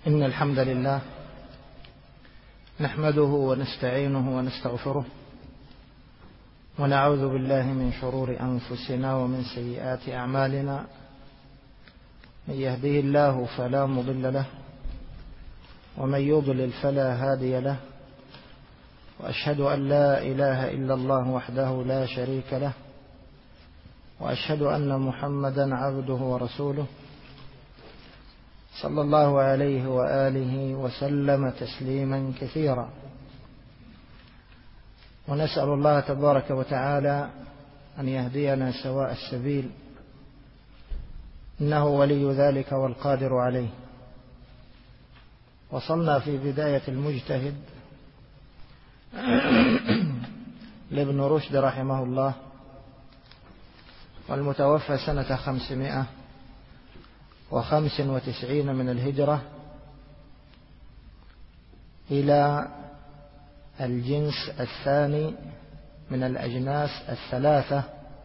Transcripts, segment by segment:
إن الحمد لله نحمده ونستعينه ونستغفره ونعوذ بالله من شرور أنفسنا ومن سيئات أعمالنا. من يهده الله فلا مضل له ومن يضلل فلا هادي له، وأشهد أن لا إله إلا الله وحده لا شريك له، وأشهد أن محمدا عبده ورسوله صلى الله عليه وآله وسلم تسليما كثيرا. ونسأل الله تبارك وتعالى أن يهدينا سواء السبيل، إنه ولي ذلك والقادر عليه. وصلنا في بداية المجتهد لابن رشد رحمه الله، والمتوفى سنة 595 من الهجرة، إلى الجنس الثاني من الأجناس الثلاثة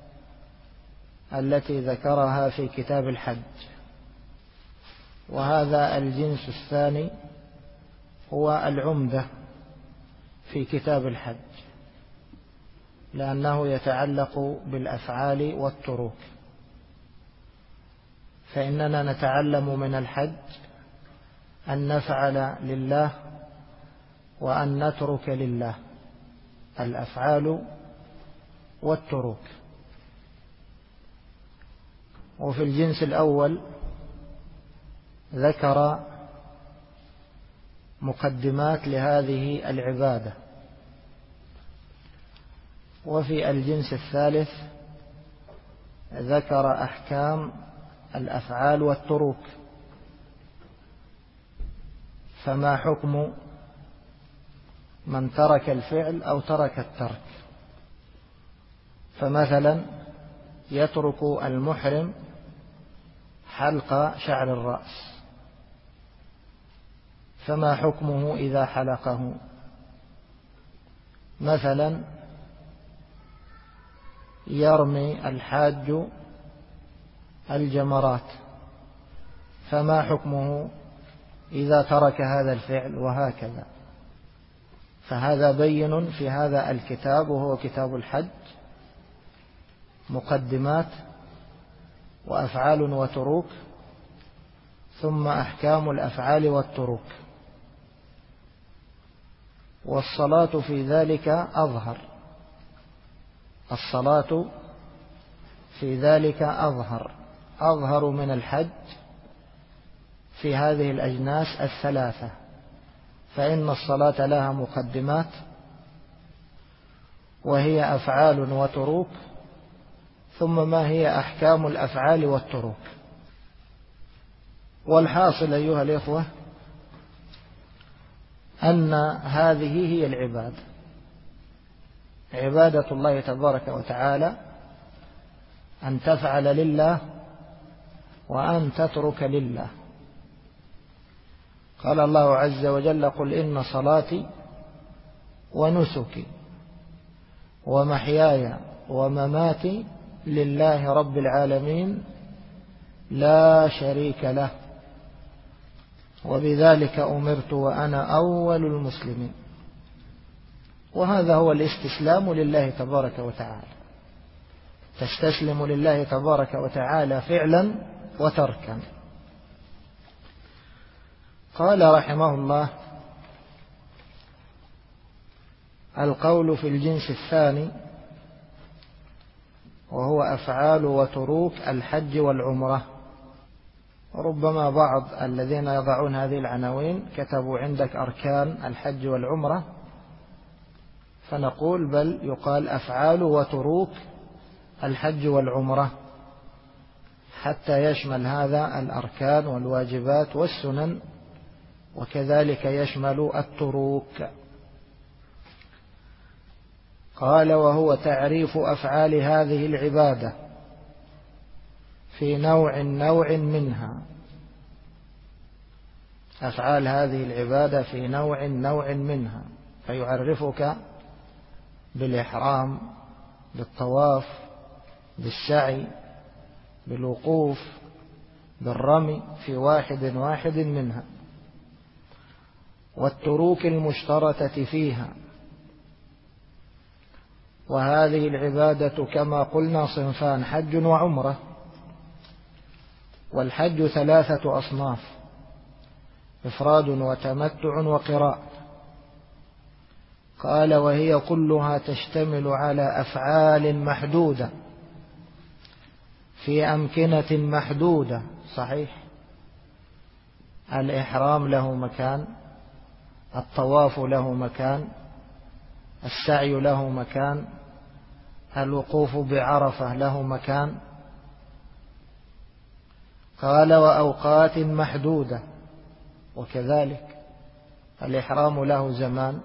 التي ذكرها في كتاب الحج. وهذا الجنس الثاني هو العمدة في كتاب الحج، لأنه يتعلق بالأفعال والتروك. فإننا نتعلم من الحج أن نفعل لله وأن نترك لله، الأفعال والتروك. وفي الجنس الأول ذكر مقدمات لهذه العبادة، وفي الجنس الثالث ذكر أحكام الأفعال والتروك. فما حكم من ترك الفعل أو ترك الترك؟ فمثلا يترك المحرم حلق شعر الرأس، فما حكمه إذا حلقه؟ مثلا يرمي الحاج الجمرات، فما حكمه إذا ترك هذا الفعل؟ وهكذا. فهذا بين في هذا الكتاب، وهو كتاب الحج، مقدمات وأفعال وتروك، ثم أحكام الأفعال والتروك. والصلاة في ذلك أظهر، الصلاة في ذلك أظهر من الحج في هذه الأجناس الثلاثة. فإن الصلاة لها مقدمات، وهي أفعال وتروك، ثم ما هي أحكام الأفعال والتروك. والحاصل أيها الإخوة أن هذه هي العبادة، عبادة الله تبارك وتعالى، أن تفعل لله وأن تترك لله. قال الله عز وجل: قل إن صلاتي ونسكي ومحياي ومماتي لله رب العالمين لا شريك له وبذلك أمرت وأنا أول المسلمين. وهذا هو الاستسلام لله تبارك وتعالى، تستسلم لله تبارك وتعالى فعلا وتركا. قال رحمه الله: القول في الجنس الثاني، وهو أفعال وتروك الحج والعمرة. وربما بعض الذين يضعون هذه العناوين كتبوا عندك أركان الحج والعمرة، فنقول بل يقال أفعال وتروك الحج والعمرة، حتى يشمل هذا الأركان والواجبات والسنن، وكذلك يشمل التروك. قال: وهو تعريف أفعال هذه العبادة في نوع منها، أفعال هذه العبادة في نوع منها، فيعرفك بالإحرام، بالطواف، بالسعي، بالوقوف، بالرمي في واحد منها. والتروك المشتركة فيها. وهذه العبادة كما قلنا صنفان: حج وعمرة. والحج 3 أصناف: إفراد وتمتع وقراء. قال: وهي كلها تشتمل على أفعال محدودة في أمكنة محدودة. صحيح، الإحرام له مكان، الطواف له مكان، السعي له مكان، الوقوف بعرفة له مكان. قال: وأوقات محدودة، وكذلك الإحرام له زمان،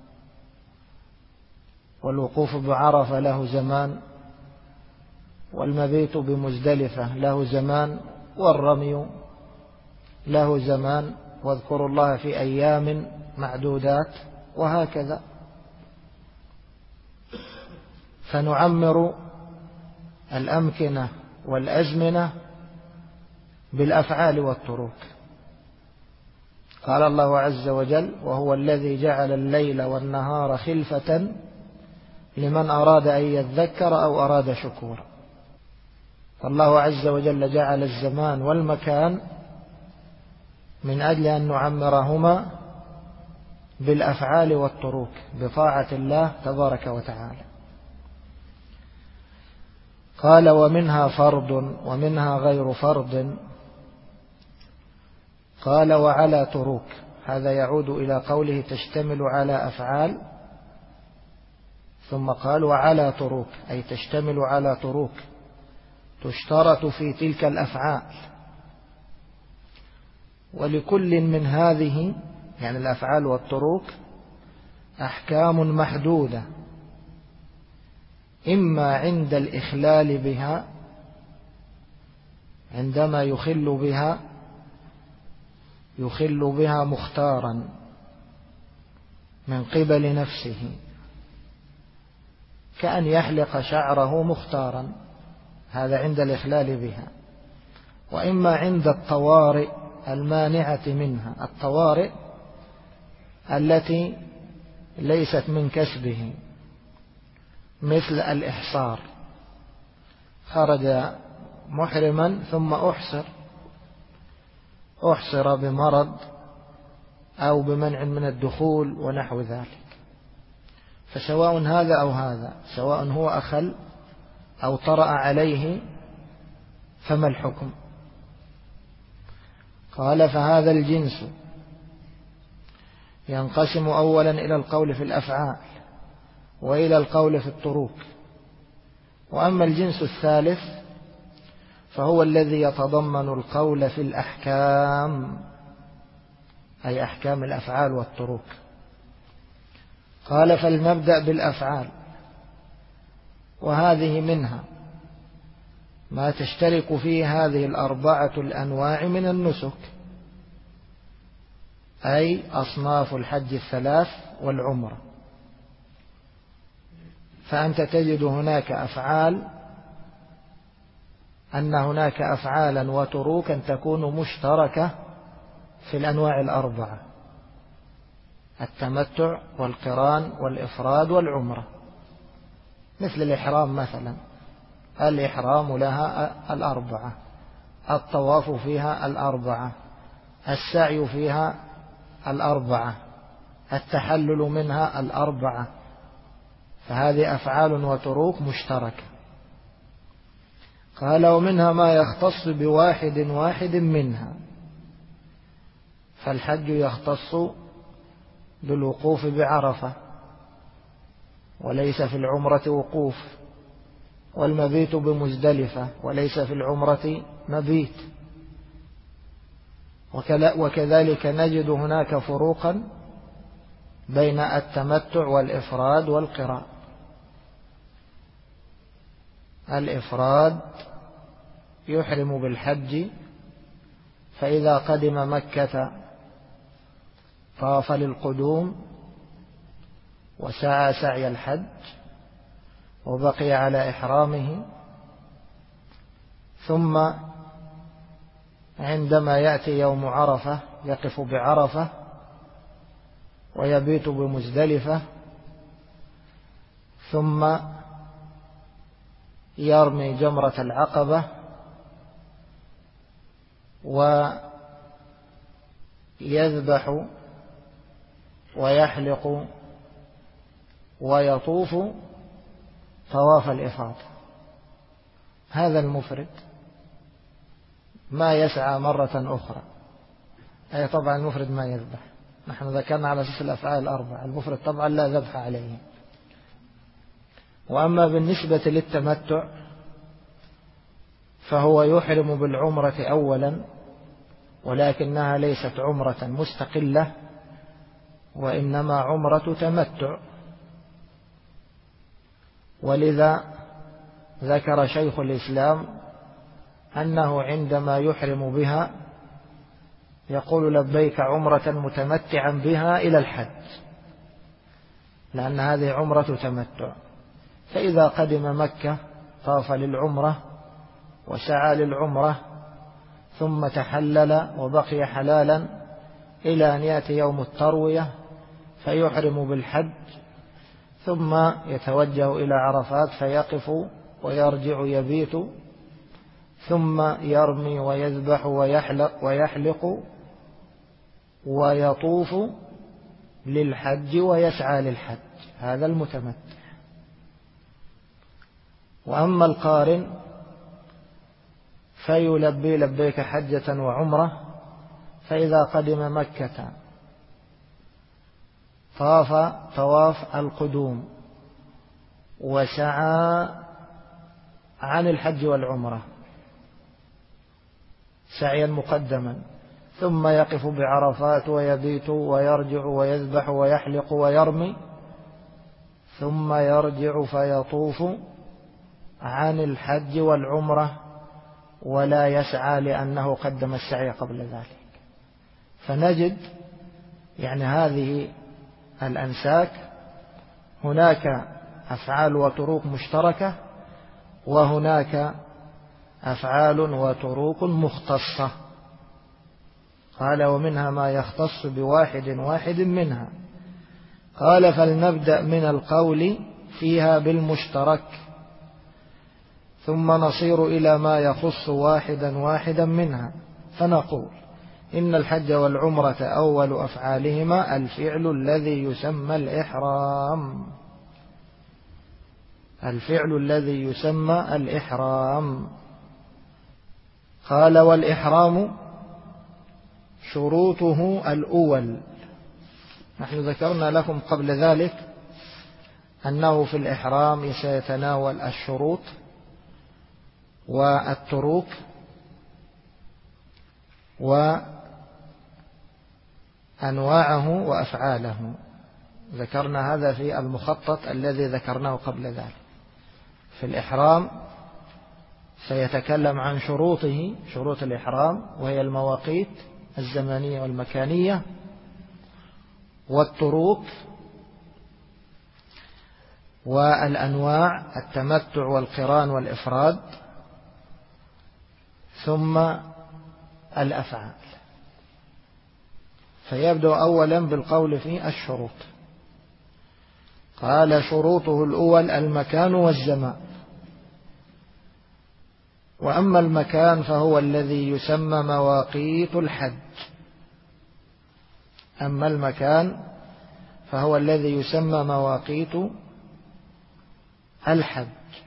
والوقوف بعرفة له زمان، والمبيت بمزدلفة له زمان، والرمي له زمان، واذكروا الله في أيام معدودات، وهكذا. فنعمر الأمكنة والأزمنة بالأفعال والتروك. قال الله عز وجل: وهو الذي جعل الليل والنهار خلفة لمن أراد أن يذكر أو أراد شكورا. فالله عز وجل جعل الزمان والمكان من أجل أن نعمرهما بالأفعال والتروك بطاعة الله تبارك وتعالى. قال: ومنها فرض ومنها غير فرض. قال: وعلى تروك. هذا يعود إلى قوله تشتمل على أفعال، ثم قال: وعلى تروك، أي تشتمل على تروك تشترط في تلك الأفعال. ولكل من هذه، يعني الأفعال والتروك، أحكام محدودة، إما عند الإخلال بها، عندما يخل بها مختارا من قبل نفسه، كأن يحلق شعره مختارا، هذا عند الإخلال بها. وإما عند الطوارئ المانعة منها، الطوارئ التي ليست من كسبه، مثل الإحصار، خرج محرما ثم أحصر بمرض أو بمنع من الدخول ونحو ذلك. فسواء هذا أو هذا، سواء هو أخل أو طرأ عليه، فما الحكم؟ قال: فهذا الجنس ينقسم أولا إلى القول في الأفعال وإلى القول في التروك. وأما الجنس الثالث فهو الذي يتضمن القول في الأحكام، أي أحكام الأفعال والتروك. قال: فلنبدأ بالأفعال، وهذه منها ما تشترك فيه هذه 4 الأنواع من النسك، أي أصناف الحج 3 والعمرة. فأنت تجد هناك أفعالا وتروكا تكون مشتركة في الأنواع 4: التمتع والقران والإفراد والعمرة. مثل الإحرام مثلا، الإحرام لها 4، الطواف فيها 4، السعي فيها 4، التحلل منها 4. فهذه أفعال وتروك مشتركة. قال: ومنها ما يختص بواحد منها. فالحج يختص بالوقوف بعرفة، وليس في العمرة وقوف، والمبيت بمزدلفة، وليس في العمرة مبيت. وكذلك نجد هناك فروقا بين التمتع والإفراد والقران. الإفراد يحرم بالحج، فإذا قدم مكة طاف للقدوم وسعى سعي الحج وبقي على إحرامه، ثم عندما يأتي يوم عرفة يقف بعرفة ويبيت بمزدلفة، ثم يرمي جمرة العقبة ويذبح ويحلق ويطوف طواف الإفاضة. هذا المفرد ما يسعى مرة أخرى، أي طبعا المفرد ما يذبح، نحن ذكرنا على أساس الأفعال الأربعة، المفرد طبعا لا ذبح عليه. وأما بالنسبة للتمتع فهو يحرم بالعمرة أولا، ولكنها ليست عمرة مستقلة، وإنما عمرة تمتع. ولذا ذكر شيخ الإسلام أنه عندما يحرم بها يقول لبيك عمرة متمتعا بها إلى الحج، لأن هذه عمرة تمتع. فإذا قدم مكة طاف للعمرة وسعى للعمرة ثم تحلل وبقي حلالا إلى أن يأتي يوم التروية فيحرم بالحج، ثم يتوجه إلى عرفات فيقف ويرجع يبيت، ثم يرمي ويذبح ويحلق ويطوف للحج ويسعى للحج. هذا المتمتع. وأما القارن فيلبي لبيك حجة وعمرة، فإذا قدم مكة طاف طواف القدوم وسعى عن الحج والعمرة سعيا مقدما، ثم يقف بعرفات ويبيت ويرجع ويذبح ويحلق ويرمي، ثم يرجع فيطوف عن الحج والعمرة ولا يسعى لأنه قدم السعي قبل ذلك. فنجد يعني هذه الأنساك هناك أفعال وطرق مشتركة، وهناك أفعال وطرق مختصة. قال ومنها ما يختص بواحد منها. قال فلنبدأ من القول فيها بالمشترك، ثم نصير إلى ما يخص واحدا منها، فنقول إن الحج والعمرة أول أفعالهما الفعل الذي يسمى الإحرام. الفعل الذي يسمى الإحرام. قال والإحرام شروطه الأول. نحن ذكرنا لكم قبل ذلك أنه في الإحرام سيتناول الشروط والطرق وأنواعه وأفعاله. ذكرنا هذا في المخطط الذي ذكرناه قبل ذلك. في الإحرام سيتكلم عن شروطه، شروط الإحرام، وهي المواقيت الزمنية والمكانية، والطرق والأنواع، التمتع والقران والإفراد، ثم الأفعال. فيبدأ أولا بالقول في الشروط. قال شروطه الأول المكان والزمان. وأما المكان فهو الذي يسمى مواقيت الحج. أما المكان فهو الذي يسمى مواقيت الحج.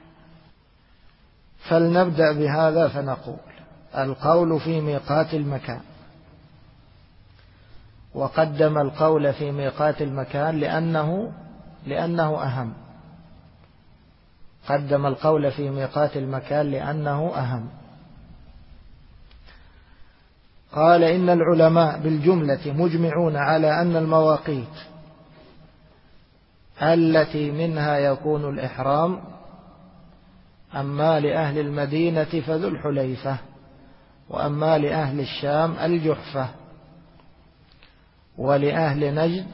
فلنبدأ بهذا فنقول القول في ميقات المكان. وقدم القول في ميقات المكان لأنه أهم. قدم القول في ميقات المكان لأنه أهم. قال إن العلماء بالجملة مجمعون على أن المواقيت التي منها يكون الإحرام أما لأهل المدينة فذو الحليفة، وأما لأهل الشام الجحفة، ولأهل نجد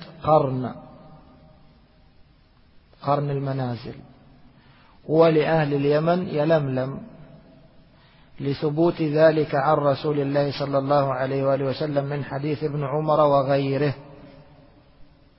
قرن المنازل، ولأهل اليمن يلملم، لثبوت ذلك عن رسول الله صلى الله عليه وآله وسلم من حديث ابن عمر وغيره.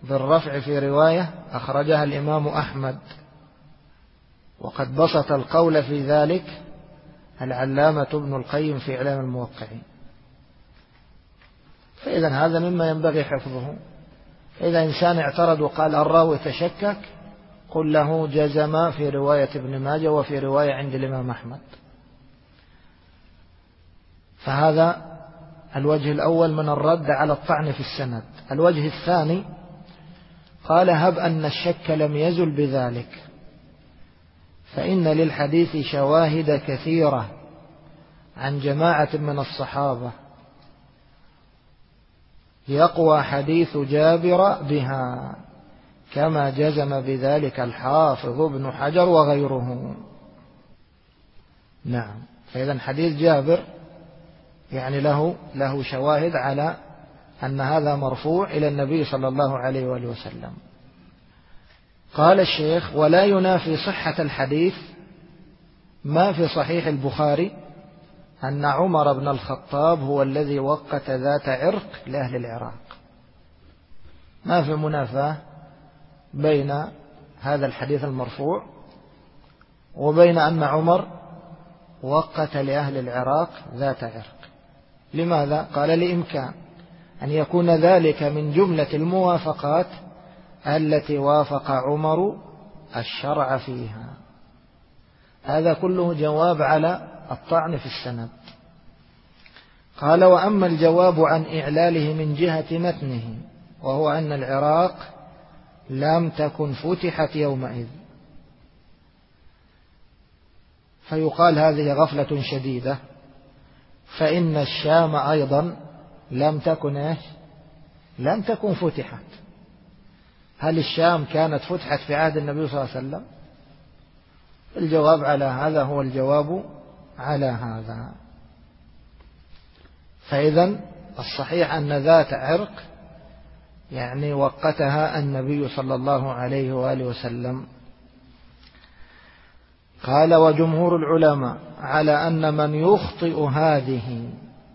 بالرفع في رواية أخرجها الإمام أحمد، وقد بسط القول في ذلك العلامة ابن القيم في إعلام الموقعين. فإذا هذا مما ينبغي حفظه. إذا إنسان اعترض وقال الراوي تشكك، قل له جزم في رواية ابن ماجه وفي رواية عند الإمام أحمد. فهذا الوجه الأول من الرد على الطعن في السند. الوجه الثاني قال هب أن الشك لم يزل بذلك، فإن للحديث شواهد كثيرة عن جماعة من الصحابة يقوى حديث جابر بها، كما جزم بذلك الحافظ ابن حجر وغيره. نعم، فإذا حديث جابر يعني له شواهد على أن هذا مرفوع إلى النبي صلى الله عليه وآله وسلم. قال الشيخ ولا ينافي صحة الحديث ما في صحيح البخاري أن عمر بن الخطاب هو الذي وقت ذات عرق لأهل العراق. ما في منافاة بين هذا الحديث المرفوع وبين أن عمر وقت لأهل العراق ذات عرق. لماذا؟ قال لإمكان أن يكون ذلك من جملة الموافقات التي وافق عمر الشرع فيها. هذا كله جواب على الطعن في السند. قال وأما الجواب عن إعلاله من جهة متنه، وهو أن العراق لم تكن فتحت يومئذ، فيقال هذه غفلة شديدة، فإن الشام أيضا لم تكن فتحت. هل الشام كانت فتحت في عهد النبي صلى الله عليه وسلم؟ الجواب على هذا هو الجواب على هذا. فإذا الصحيح أن ذات عرق يعني وقتها النبي صلى الله عليه وآله وسلم. قال وجمهور العلماء على أن من يخطئ هذه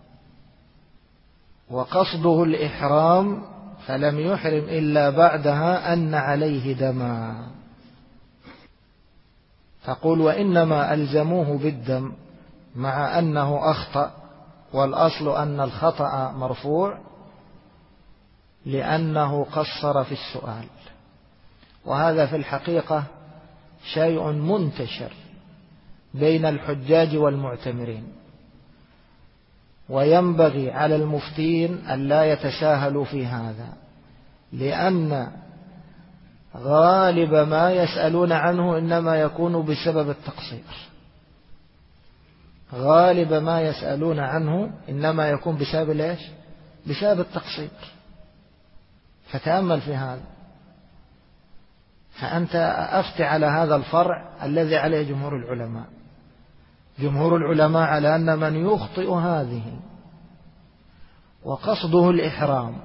وقصده الإحرام فلم يحرم إلا بعدها أن عليه دما. تقول وإنما ألزموه بالدم مع أنه أخطأ، والأصل أن الخطأ مرفوع لأنه قصر في السؤال. وهذا في الحقيقة شيء منتشر بين الحجاج والمعتمرين، وينبغي على المفتين أن لا يتساهلوا في هذا، لأن غالب ما يسألون عنه إنما يكون بسبب التقصير. غالب ما يسألون عنه إنما يكون بسبب التقصير. فتأمل في هذا. فأنت أفتي على هذا الفرع الذي عليه جمهور العلماء. جمهور العلماء على أن من يخطئ هذه وقصده الإحرام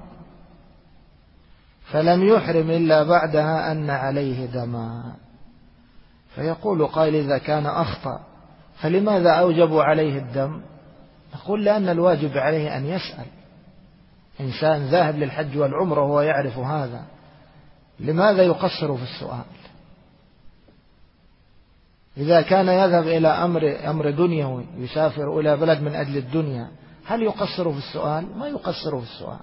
فلم يحرم إلا بعدها أن عليه دما. فيقول قائل إذا كان أخطأ فلماذا أوجبوا عليه الدم؟ نقول لأن الواجب عليه أن يسأل. إنسان ذاهب للحج والعمرة وهو يعرف هذا، لماذا يقصر في السؤال؟ إذا كان يذهب إلى أمر دنيوي، يسافر إلى بلد من أجل الدنيا، هل يقصر في السؤال؟ ما يقصر في السؤال.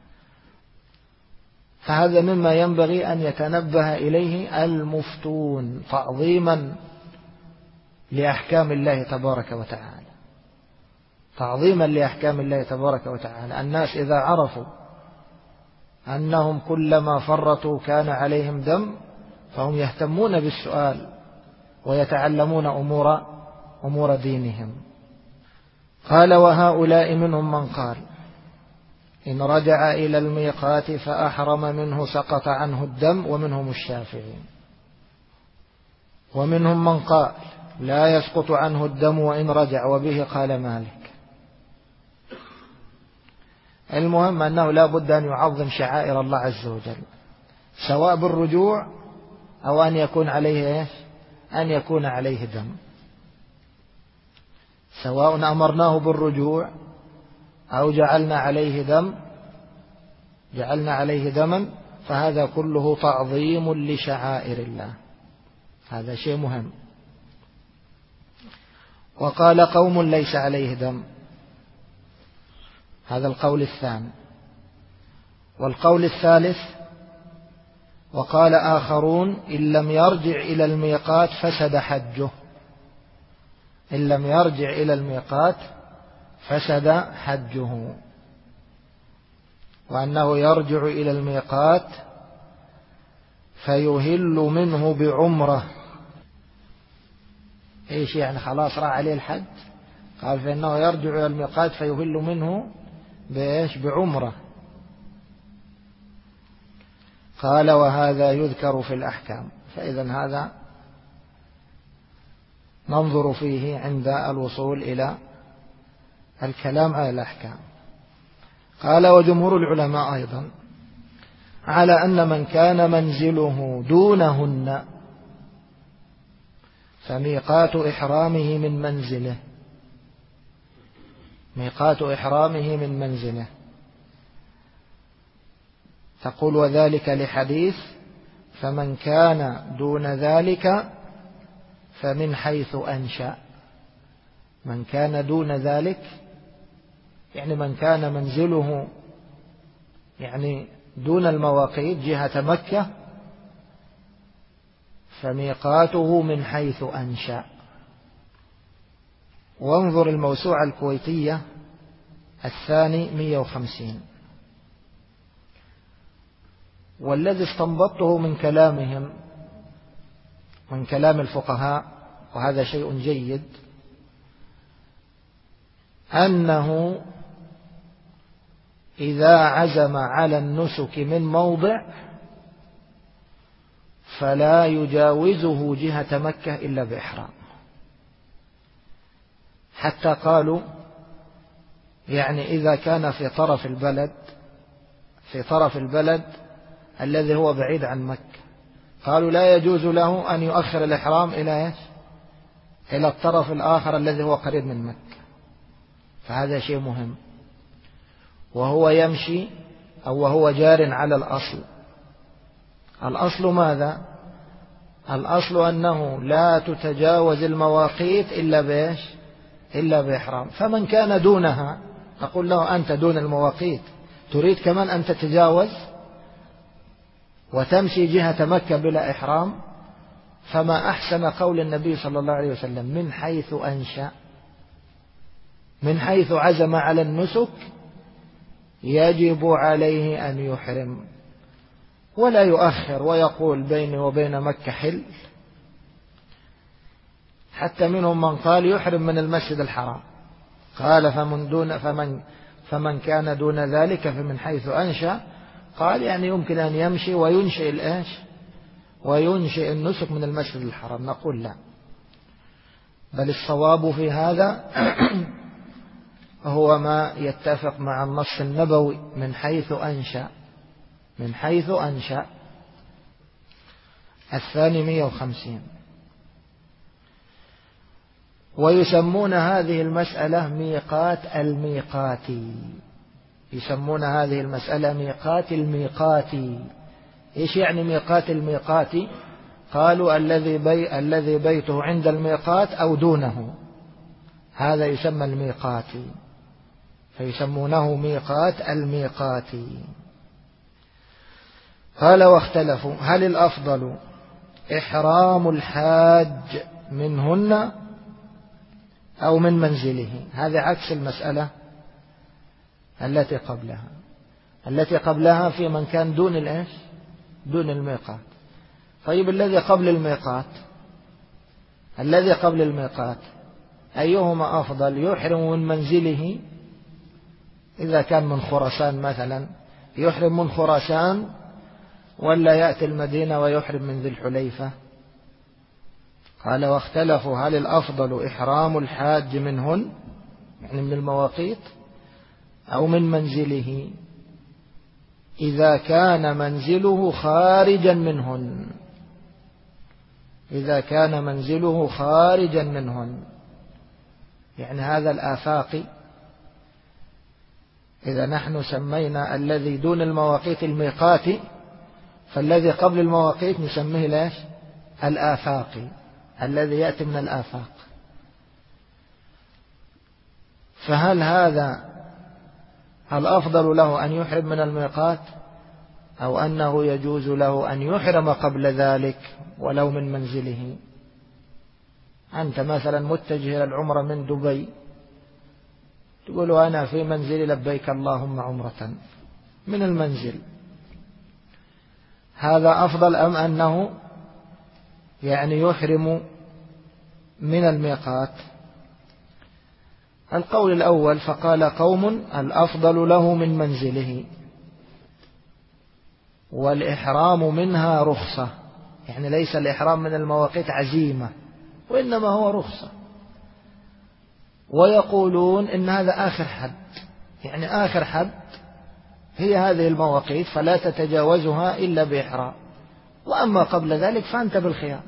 فهذا مما ينبغي أن يتنبه إليه المفتون تعظيما لأحكام الله تبارك وتعالى. تعظيما لأحكام الله تبارك وتعالى. الناس إذا عرفوا أنهم كلما فرطوا كان عليهم دم فهم يهتمون بالسؤال ويتعلمون أمور دينهم. قال وهؤلاء منهم من قال إن رجع إلى الميقات فأحرم منه سقط عنه الدم، ومنهم الشافعي. ومنهم من قال لا يسقط عنه الدم وإن رجع، وبه قال مالك. المهم أنه لا بد أن يعظم شعائر الله عز وجل، سواء بالرجوع أو أن يكون عليه دم. سواء أمرناه بالرجوع أو جعلنا عليه دما، فهذا كله تعظيم لشعائر الله، هذا شيء مهم. وقال قوم ليس عليه دم، هذا القول الثاني. والقول الثالث: وقال آخرون إن لم يرجع إلى الميقات فسد حجه، إن لم يرجع إلى الميقات فسد حجه، وأنه يرجع إلى الميقات فيهل منه بعمرة. إيش يعني؟ خلاص راح عليه الحج، قال فإنه يرجع إلى الميقات فيهل منه بإيش؟ بعمرة. قال وهذا يذكر في الأحكام، فإذا هذا ننظر فيه عند الوصول إلى الكلام على الأحكام. قال وجمهور العلماء أيضا على أن من كان منزله دونهن فميقات إحرامه من منزله، ميقات إحرامه من منزله. تقول وذلك لحديث فمن كان دون ذلك فمن حيث أنشأ. من كان دون ذلك يعني من كان منزله يعني دون المواقيت جهة مكة فميقاته من حيث أنشأ. وانظر الموسوعة الكويتية الثاني 150. والذي استنبطته من كلامهم، من كلام الفقهاء، وهذا شيء جيد، أنه إذا عزم على النسك من موضع فلا يجاوزه جهة مكة إلا بإحرام. حتى قالوا يعني إذا كان في طرف البلد، في طرف البلد الذي هو بعيد عن مكة، قالوا لا يجوز له أن يؤخر الإحرام إلى إيش؟ إلى الطرف الآخر الذي هو قريب من مكة. فهذا شيء مهم. وهو يمشي أو وهو جار على الأصل. الأصل ماذا؟ الأصل أنه لا تتجاوز المواقيت إلا بإيش؟ إلا بإحرام. فمن كان دونها نقول له أنت دون المواقيت تريد كمان أن تتجاوز وتمشي جهة مكة بلا إحرام، فما أحسن قول النبي صلى الله عليه وسلم من حيث أنشأ، من حيث عزم على النسك يجب عليه أن يحرم ولا يؤخر ويقول بيني وبين مكة حل. حتى منهم من قال يحرم من المسجد الحرام، قال فمن كان دون ذلك فمن حيث أنشأ، قال يعني يمكن أن يمشي وينشئ الإيش؟ وينشئ النسك من المسجد الحرام. نقول لا، بل الصواب في هذا هو ما يتفق مع النص النبوي من حيث أنشأ، من حيث أنشأ. الثاني 150. ويسمون هذه المسألة ميقات الميقاتي، يسمون هذه المسألة ميقات الميقاتي. إيش يعني ميقات الميقاتي؟ قالوا الذي بيته عند الميقات أو دونه، هذا يسمى الميقاتي، فيسمونه ميقات الميقاتي. قال واختلفوا هل الأفضل إحرام الحاج منهن أو من منزله. هذا عكس المسألة التي قبلها. التي قبلها في من كان دون الإيش؟ دون الميقات. طيب الذي قبل الميقات، الذي قبل الميقات أيهما أفضل؟ يحرم من منزله إذا كان من خراسان مثلا، يحرم من خراسان ولا يأتي المدينة ويحرم من ذي الحليفة؟ قال واختلفوا هل الأفضل إحرام الحاج منهن يعني من المواقيت أو من منزله إذا كان منزله خارجا منهن، إذا كان منزله خارجا منهن، يعني هذا الآفاقي. إذا نحن سمينا الذي دون المواقيت الميقاتي فالذي قبل المواقيت نسميه ليش؟ الآفاقي، الذي يأتي من الآفاق. فهل هذا الأفضل له أن يحرم من الميقات أو أنه يجوز له أن يحرم قبل ذلك ولو من منزله؟ أنت مثلا متجه إلى العمرة من دبي، تقول أنا في منزلي لبيك اللهم عمرة من المنزل، هذا أفضل أم أنه يعني يحرم من الميقات؟ القول الأول، فقال قوم الأفضل له من منزله، والإحرام منها رخصة، يعني ليس الإحرام من المواقيت عزيمة وإنما هو رخصة. ويقولون إن هذا آخر حد، يعني آخر حد هي هذه المواقيت فلا تتجاوزها إلا بإحرام، وأما قبل ذلك فأنت بالخيار.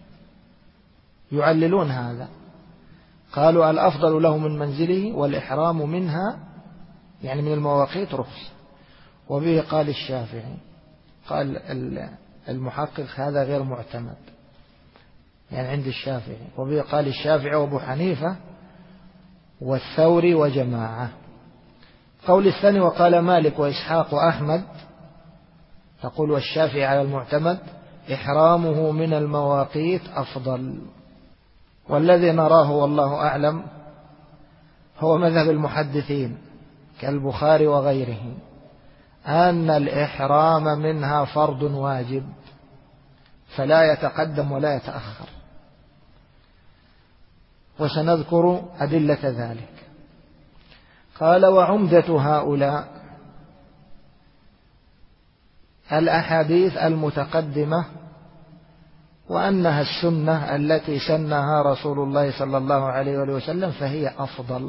يعللون هذا، قالوا الأفضل له من منزله والإحرام منها يعني من المواقيت رخصة. وبه قال الشافعي، قال المحقق هذا غير معتمد يعني عند الشافعي، وبه قال الشافعي وابو حنيفة والثوري وجماعة. قول الثاني وقال مالك وإسحاق وأحمد، تقول والشافعي على المعتمد إحرامه من المواقيت أفضل. والذي نراه والله أعلم هو مذهب المحدثين كالبخاري وغيره، أن الإحرام منها فرض واجب فلا يتقدم ولا يتأخر، وسنذكر أدلة ذلك. قال وعمدة هؤلاء الأحاديث المتقدمة، وأنها السنة التي سنها رسول الله صلى الله عليه وسلم فهي أفضل.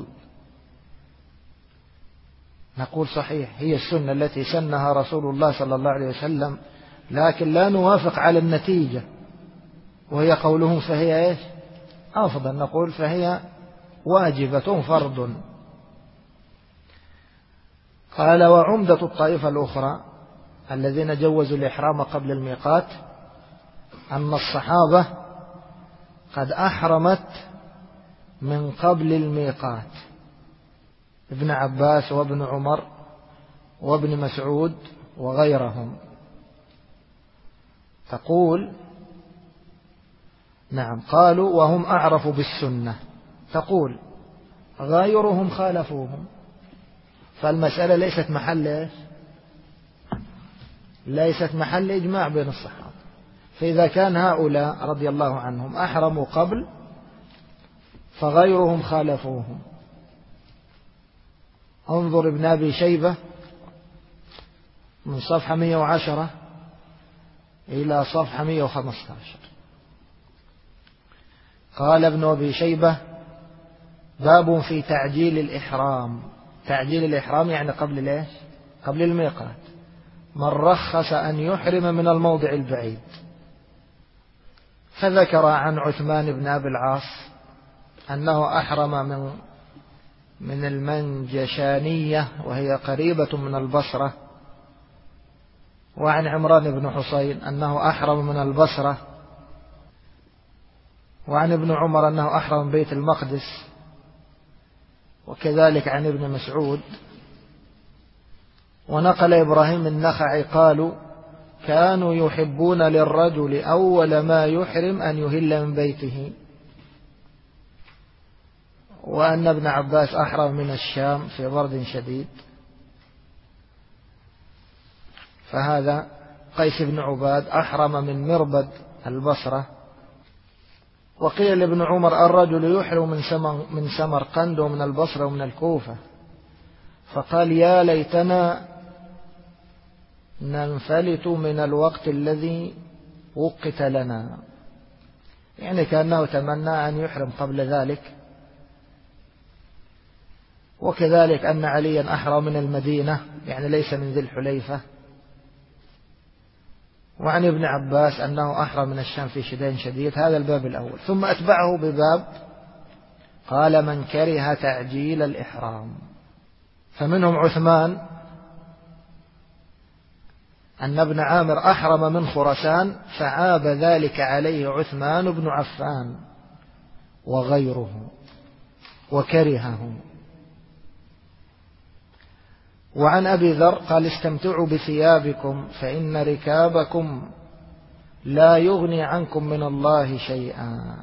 نقول صحيح هي السنة التي سنها رسول الله صلى الله عليه وسلم، لكن لا نوافق على النتيجة وهي قولهم فهي إيش؟ أفضل. نقول فهي واجبة فرض. قال وعمدة الطائفة الأخرى الذين جوزوا الإحرام قبل الميقات أن الصحابة قد أحرمت من قبل الميقات، ابن عباس وابن عمر وابن مسعود وغيرهم. تقول نعم، قالوا وهم أعرفوا بالسنة، تقول غيرهم خالفوهم، فالمسألة ليست محل ليست محل إجماع بين الصحابة. فإذا كان هؤلاء رضي الله عنهم أحرموا قبل فغيرهم خالفوهم. انظر ابن أبي شيبة من صفحة 110 إلى صفحة 115. قال ابن أبي شيبة باب في تعجيل الإحرام. تعجيل الإحرام يعني قبل ليش؟ قبل الميقات. من رخص أن يحرم من الموضع البعيد، فذكر عن عثمان بن أبي العاص أنه أحرم من المنجشانية وهي قريبة من البصرة، وعن عمران بن حصين أنه أحرم من البصرة، وعن ابن عمر أنه أحرم من بيت المقدس، وكذلك عن ابن مسعود. ونقل إبراهيم النخعي قالوا كانوا يحبون للرجل أول ما يحرم أن يهل من بيته، وأن ابن عباس أحرم من الشام في برد شديد. فهذا قيس بن عباد أحرم من مربد البصرة. وقيل لابن عمر الرجل يحرم من سمرقند ومن البصرة ومن الكوفة، فقال يا ليتنا ننفلت من الوقت الذي وقت لنا، يعني كأنه تمنى أن يحرم قبل ذلك. وكذلك أن عليا أحرم من المدينة يعني ليس من ذي الحليفة. وعن ابن عباس أنه أحرم من الشام في شدين شديد. هذا الباب الأول. ثم أتبعه بباب قال من كره تعجيل الإحرام، فمنهم عثمان أن ابن عامر أحرم من خراسان فعاب ذلك عليه عثمان بن عفان وغيره وكرهه. وعن أبي ذر قال استمتعوا بثيابكم فإن ركابكم لا يغني عنكم من الله شيئا.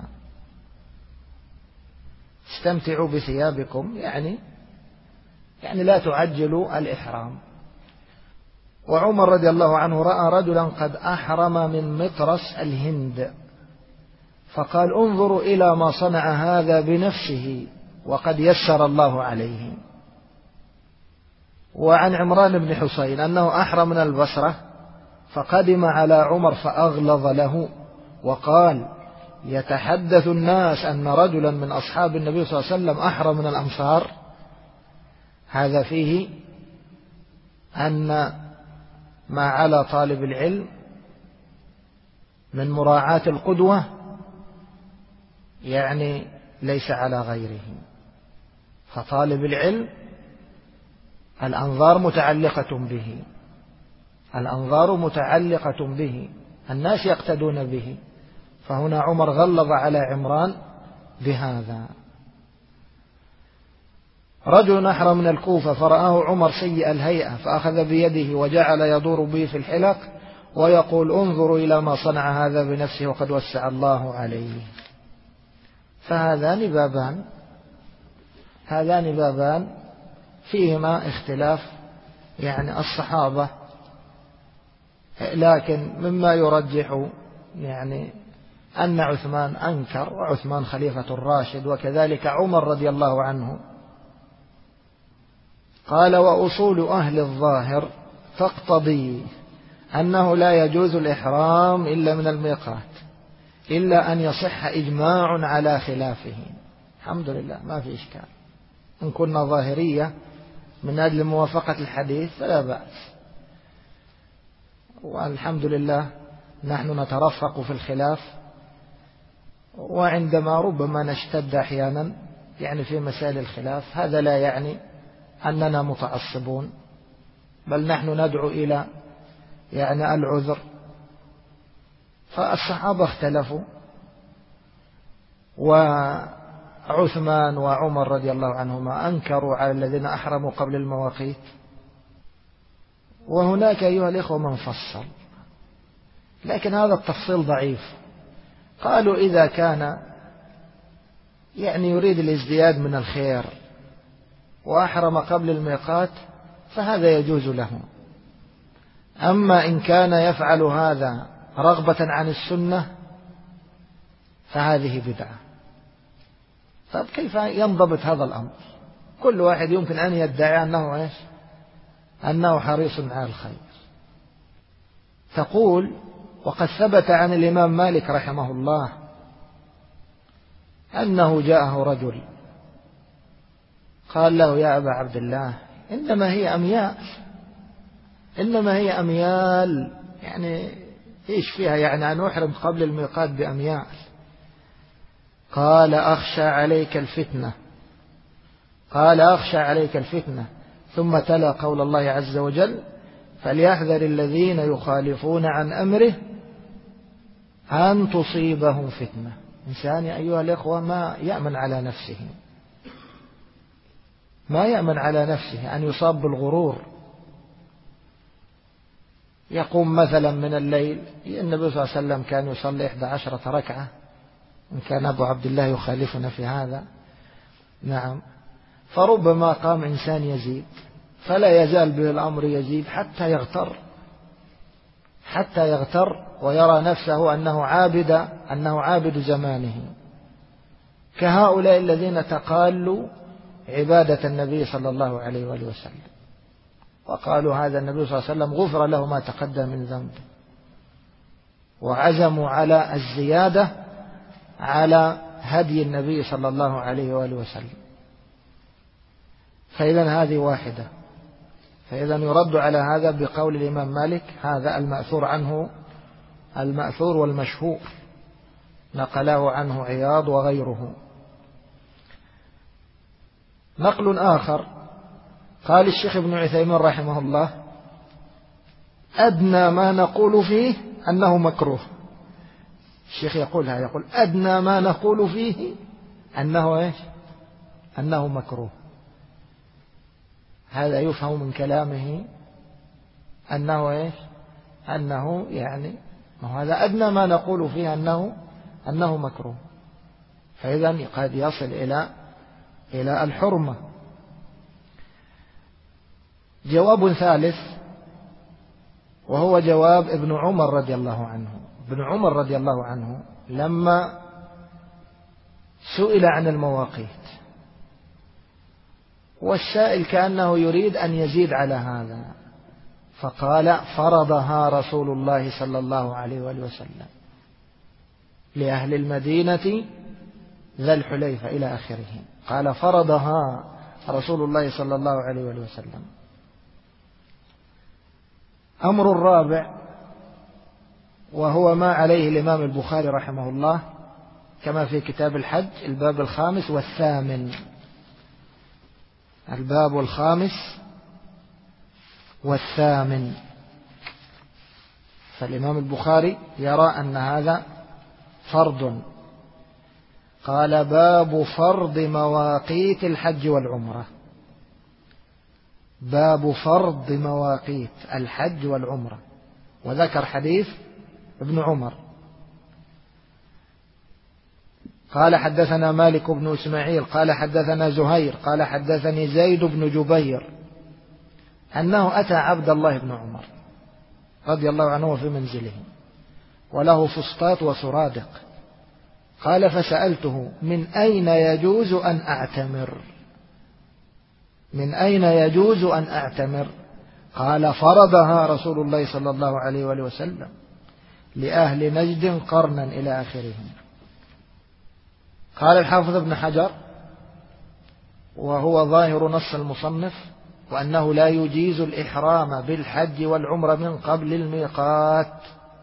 استمتعوا بثيابكم يعني لا تعجلوا الإحرام. وعمر رضي الله عنه رأى رجلا قد أحرم من مطرس الهند فقال انظروا إلى ما صنع هذا بنفسه وقد يسر الله عليه. وعن عمران بن حسين أنه أحرم من البصرة فقدم على عمر فأغلظ له وقال يتحدث الناس أن رجلا من أصحاب النبي صلى الله عليه وسلم أحرم من الأمصار. هذا فيه أن ما على طالب العلم من مراعاة القدوة يعني ليس على غيره. فطالب العلم الأنظار متعلقة به، الأنظار متعلقة به، الناس يقتدون به. فهنا عمر غلظ على عمران بهذا. رجل أحرم من الكوفة فرآه عمر سيء الهيئة فأخذ بيده وجعل يدور به في الحلق ويقول انظروا إلى ما صنع هذا بنفسه وقد وسع الله عليه. هذان بابان فيهما اختلاف يعني الصحابة، لكن مما يرجح يعني أن عثمان أنكر، وعثمان خليفة الراشد، وكذلك عمر رضي الله عنه. قال وأصول أهل الظاهر تقتضي أنه لا يجوز الإحرام إلا من الميقات إلا أن يصح إجماع على خلافه. الحمد لله ما في إشكال. إن كنا ظاهرية من أجل موافقة الحديث فلا بأس، والحمد لله نحن نترفق في الخلاف، وعندما ربما نشتد أحيانا يعني في مسائل الخلاف هذا لا يعني أننا متعصبون، بل نحن ندعو إلى يعني العذر. فالصحابة اختلفوا، وعثمان وعمر رضي الله عنهما أنكروا على الذين أحرموا قبل المواقيت. وهناك أيها الإخوة من فصل، لكن هذا التفصيل ضعيف. قالوا إذا كان يعني يريد الازدياد من الخير وأحرم قبل الميقات فهذا يجوز له. أما إن كان يفعل هذا رغبة عن السنة فهذه بدعة. طيب كيف ينضبط هذا الأمر؟ كل واحد يمكن أن يدعي أنه حريص على الخير. تقول وقد ثبت عن الإمام مالك رحمه الله أنه جاءه رجل قال له يا أبا عبد الله إنما هي أميال يعني إيش فيها يعني أن أحرم قبل الميقات بأميال؟ قال أخشى عليك الفتنة. ثم تلا قول الله عز وجل فليحذر الذين يخالفون عن أمره أن تصيبهم فتنة. إنسان أيها الإخوة ما يأمن على نفسه أن يصاب بالغرور. يقوم مثلا من الليل، النبي صلى الله عليه وسلم كان يصلي 11 ركعة، إن كان أبو عبد الله يخالفنا في هذا، نعم، فربما قام إنسان يزيد فلا يزال به الأمر يزيد حتى يغتر ويرى نفسه أنه عابد زمانه، كهؤلاء الذين تقالوا عبادة النبي صلى الله عليه وآله وسلم وقالوا هذا النبي صلى الله عليه وسلم غفر له ما تقدم من ذنبه، وعزموا على الزيادة على هدي النبي صلى الله عليه وآله وسلم. فإذا هذه واحدة. فإذا يرد على هذا بقول الإمام مالك، هذا المأثور عنه، المأثور والمشهور نقله عنه عياض وغيره. نقل آخر قال الشيخ ابن عثيمين رحمه الله أدنى ما نقول فيه أنه مكروه. الشيخ يقولها، يقول أدنى ما نقول فيه أنه إيش؟ أنه مكروه. هذا يفهم من كلامه أنه إيش؟ أنه يعني هذا أدنى ما نقول فيه أنه مكروه، فإذا قد يصل إلى الحرمة. جواب ثالث وهو جواب ابن عمر رضي الله عنه. ابن عمر رضي الله عنه لما سئل عن المواقيت والسائل كأنه يريد أن يزيد على هذا، فقال فرضها رسول الله صلى الله عليه وآله وسلم لأهل المدينة ذا الحليفة إلى آخره. قال فرضها رسول الله صلى الله عليه وآله وسلم. أمر الرابع وهو ما عليه الإمام البخاري رحمه الله كما في كتاب الحج الباب الخامس والثامن. الباب الخامس والثامن، فالإمام البخاري يرى أن هذا فرض. قال باب فرض مواقيت الحج والعمرة. باب فرض مواقيت الحج والعمرة، وذكر حديث ابن عمر. قال حدثنا مالك بن إسماعيل قال حدثنا زهير قال حدثني زيد بن جبير أنه أتى عبد الله بن عمر رضي الله عنه في منزله وله فسطاط وسرادق. قال فسألته من أين يجوز أن أعتمر؟ من أين يجوز أن أعتمر؟ قال فرضها رسول الله صلى الله عليه وآله وسلم لأهل نجد قرنا إلى آخره. قال الحافظ ابن حجر وهو ظاهر نص المصنف وأنه لا يجيز الإحرام بالحج والعمرة من قبل الميقات.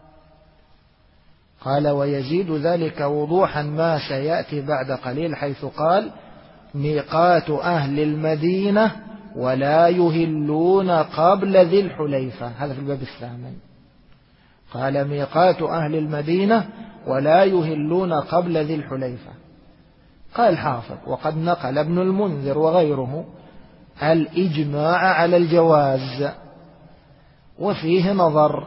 قال ويزيد ذلك وضوحا ما سيأتي بعد قليل حيث قال ميقات أهل المدينة ولا يهلون قبل ذي الحليفة. هذا في الباب الثامن. قال ميقات أهل المدينة ولا يهلون قبل ذي الحليفة. قال الحافظ وقد نقل ابن المنذر وغيره الإجماع على الجواز وفيه نظر،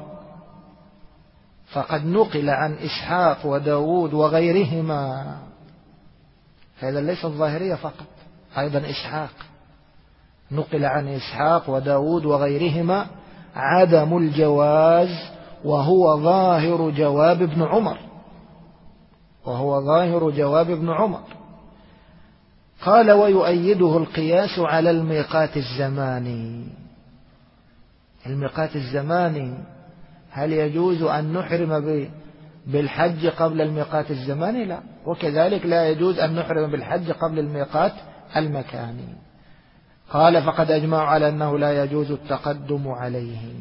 فقد نقل عن إسحاق وداود وغيرهما، هذا ليس الظاهرية فقط، أيضا إسحاق نقل عن إسحاق وداود وغيرهما عدم الجواز، وهو ظاهر جواب ابن عمر، وهو ظاهر جواب ابن عمر. قال ويؤيده القياس على الميقات الزماني. الميقات الزماني هل يجوز أن نحرم بالحج قبل الميقات الزماني؟ لا. وكذلك لا يجوز أن نحرم بالحج قبل الميقات المكاني. قال فقد أجمعوا على أنه لا يجوز التقدم عليه.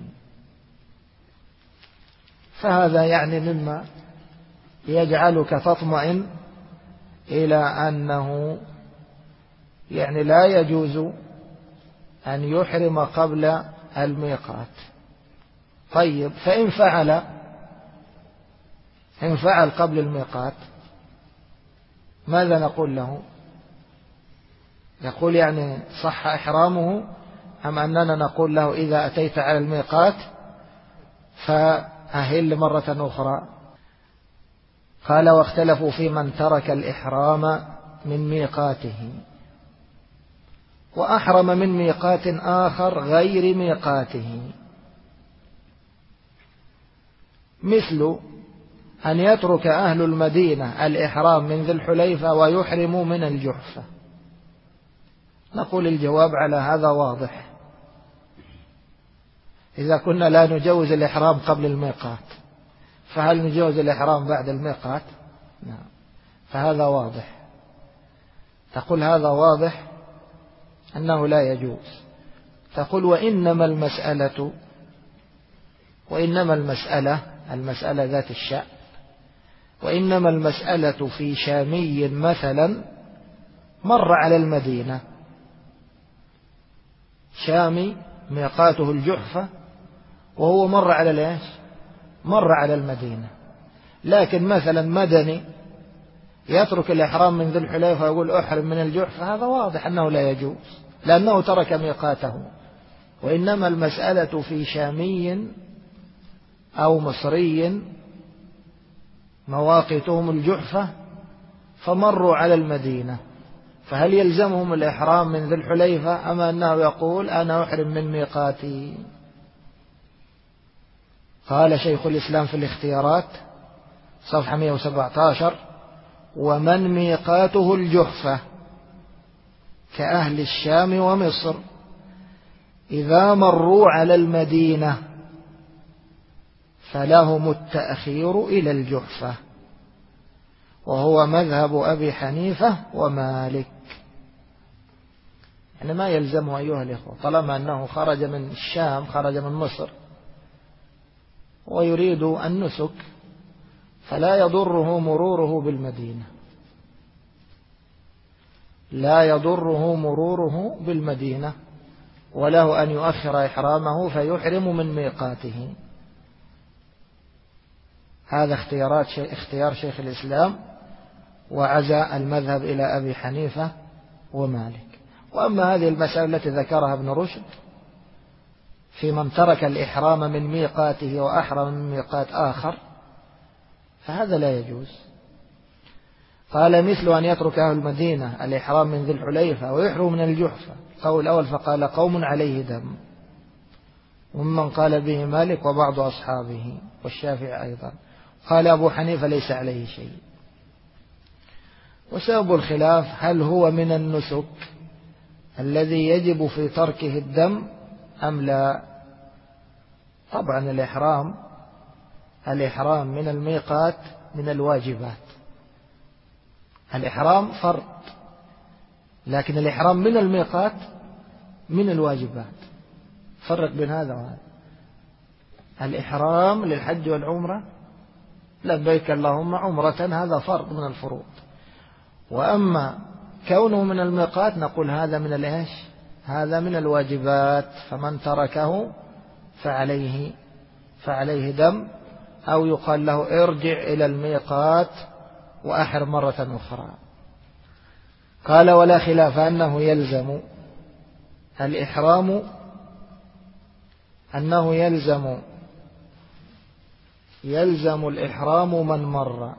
فهذا يعني مما يجعلك تطمئن إلى أنه يعني لا يجوز أن يحرم قبل الميقات. طيب فإن فعل قبل الميقات ماذا نقول له؟ يقول يعني صح إحرامه، أم أننا نقول له إذا أتيت على الميقات فأهل مرة أخرى؟ قال واختلفوا في من ترك الإحرام من ميقاته وأحرم من ميقات آخر غير ميقاته، مثل أن يترك أهل المدينة الإحرام من ذي الحليفة ويحرموا من الجحفة. نقول الجواب على هذا واضح. إذا كنا لا نجوز الإحرام قبل الميقات فهل نجوز الإحرام بعد الميقات؟ نعم. فهذا واضح. تقول هذا واضح أنه لا يجوز. تقول وإنما المسألة ذات الشأن، وإنما المسألة في شامي مثلا مر على المدينة، شامي ميقاته الجحفة وهو مر على مر على المدينة. لكن مثلا مدني يترك الإحرام من ذي الحليفة ويقول أحرم من الجحفة، هذا واضح أنه لا يجوز لأنه ترك ميقاته. وإنما المسألة في شامي أو مصري مواقيتهم الجحفة فمروا على المدينة، فهل يلزمهم الإحرام من ذي الحليفة أم أنه يقول أنا أحرم من ميقاتي؟ قال شيخ الإسلام في الاختيارات صفحة 117: ومن ميقاته الجحفة كأهل الشام ومصر إذا مروا على المدينة فلهم التأخير إلى الجحفة، وهو مذهب أبي حنيفة ومالك. يعني ما يلزمه أيها الإخوة طالما أنه خرج من الشام، خرج من مصر ويريد النسك، فلا يضره مروره بالمدينة، لا يضره مروره بالمدينة، وله أن يؤخر إحرامه فيحرم من ميقاته. هذا اختيار شيخ الإسلام، وعزى المذهب إلى أبي حنيفة ومالك. وأما هذه المسألة التي ذكرها ابن رشد في من ترك الإحرام من ميقاته وأحرم من ميقات آخر فهذا لا يجوز. قال مثل أن يترك أهل المدينة الإحرام من ذي الحليفة ويحرم من الجحفة. القول الأول فقال قوم عليه دم، ومن قال به مالك وبعض أصحابه والشافعي أيضا. قال أبو حنيفة ليس عليه شيء. وسبب الخلاف هل هو من النسك الذي يجب في تركه الدم أم لا؟ طبعا الإحرام من الميقات من الواجبات، الإحرام فرض، لكن الإحرام من الميقات من الواجبات. فرق بين هذا وهذا. الإحرام للحج والعمرة لبيك اللهم عمرة هذا فرض من الفروض، وأما كونه من الميقات نقول هذا من هذا من الواجبات، فمن تركه فعليه دم، أو يقال له ارجع إلى الميقات وأحرم مرة أخرى. قال ولا خلاف أنه يلزم الإحرام، أنه يلزم الإحرام من مر،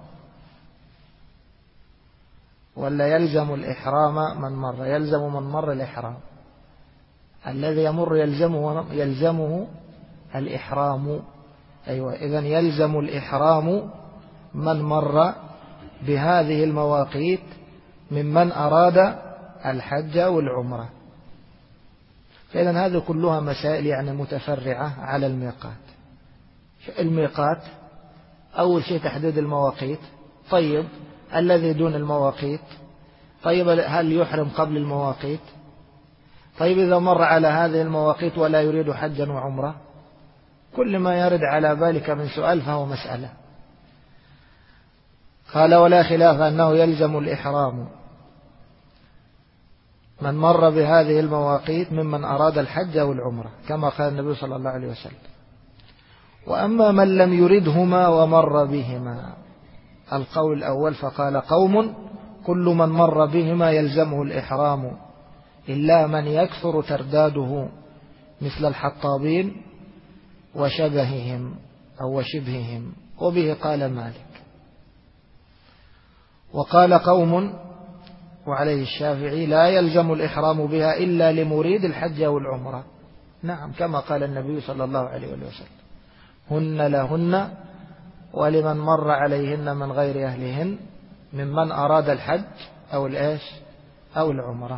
ولا يلزم الإحرام من مر؟ يلزم من مر الإحرام، الذي يمر يلزمه الإحرام. أيوة، إذن يلزم الإحرام من مر بهذه المواقيت ممن أراد الحج والعمرة. فإذن هذه كلها مسائل يعني متفرعة على الميقات. الميقات أول شيء تحديد المواقيت. طيب الذي دون المواقيت، طيب هل يحرم قبل المواقيت؟ طيب إذا مر على هذه المواقيت ولا يريد حجا وعمرة، كل ما يرد على بالك من سؤال فهو مسألة. قال ولا خلاف أنه يلزم الإحرام من مر بهذه المواقيت ممن أراد الحج والعمرة، كما قال النبي صلى الله عليه وسلم. وأما من لم يردهما ومر بهما، القول الأول فقال قوم كل من مر بهما يلزمه الإحرام إلا من يكثر ترداده مثل الحطابين وشبههم أو وشبههم، وبه قال مالك. وقال قوم وعليه الشافعي لا يلزم الإحرام بها إلا لمريد الحج والعمرة. نعم، كما قال النبي صلى الله عليه وسلم هن لهن ولمن مر عليهن من غير أهلهن ممن أراد الحج أو العمرة.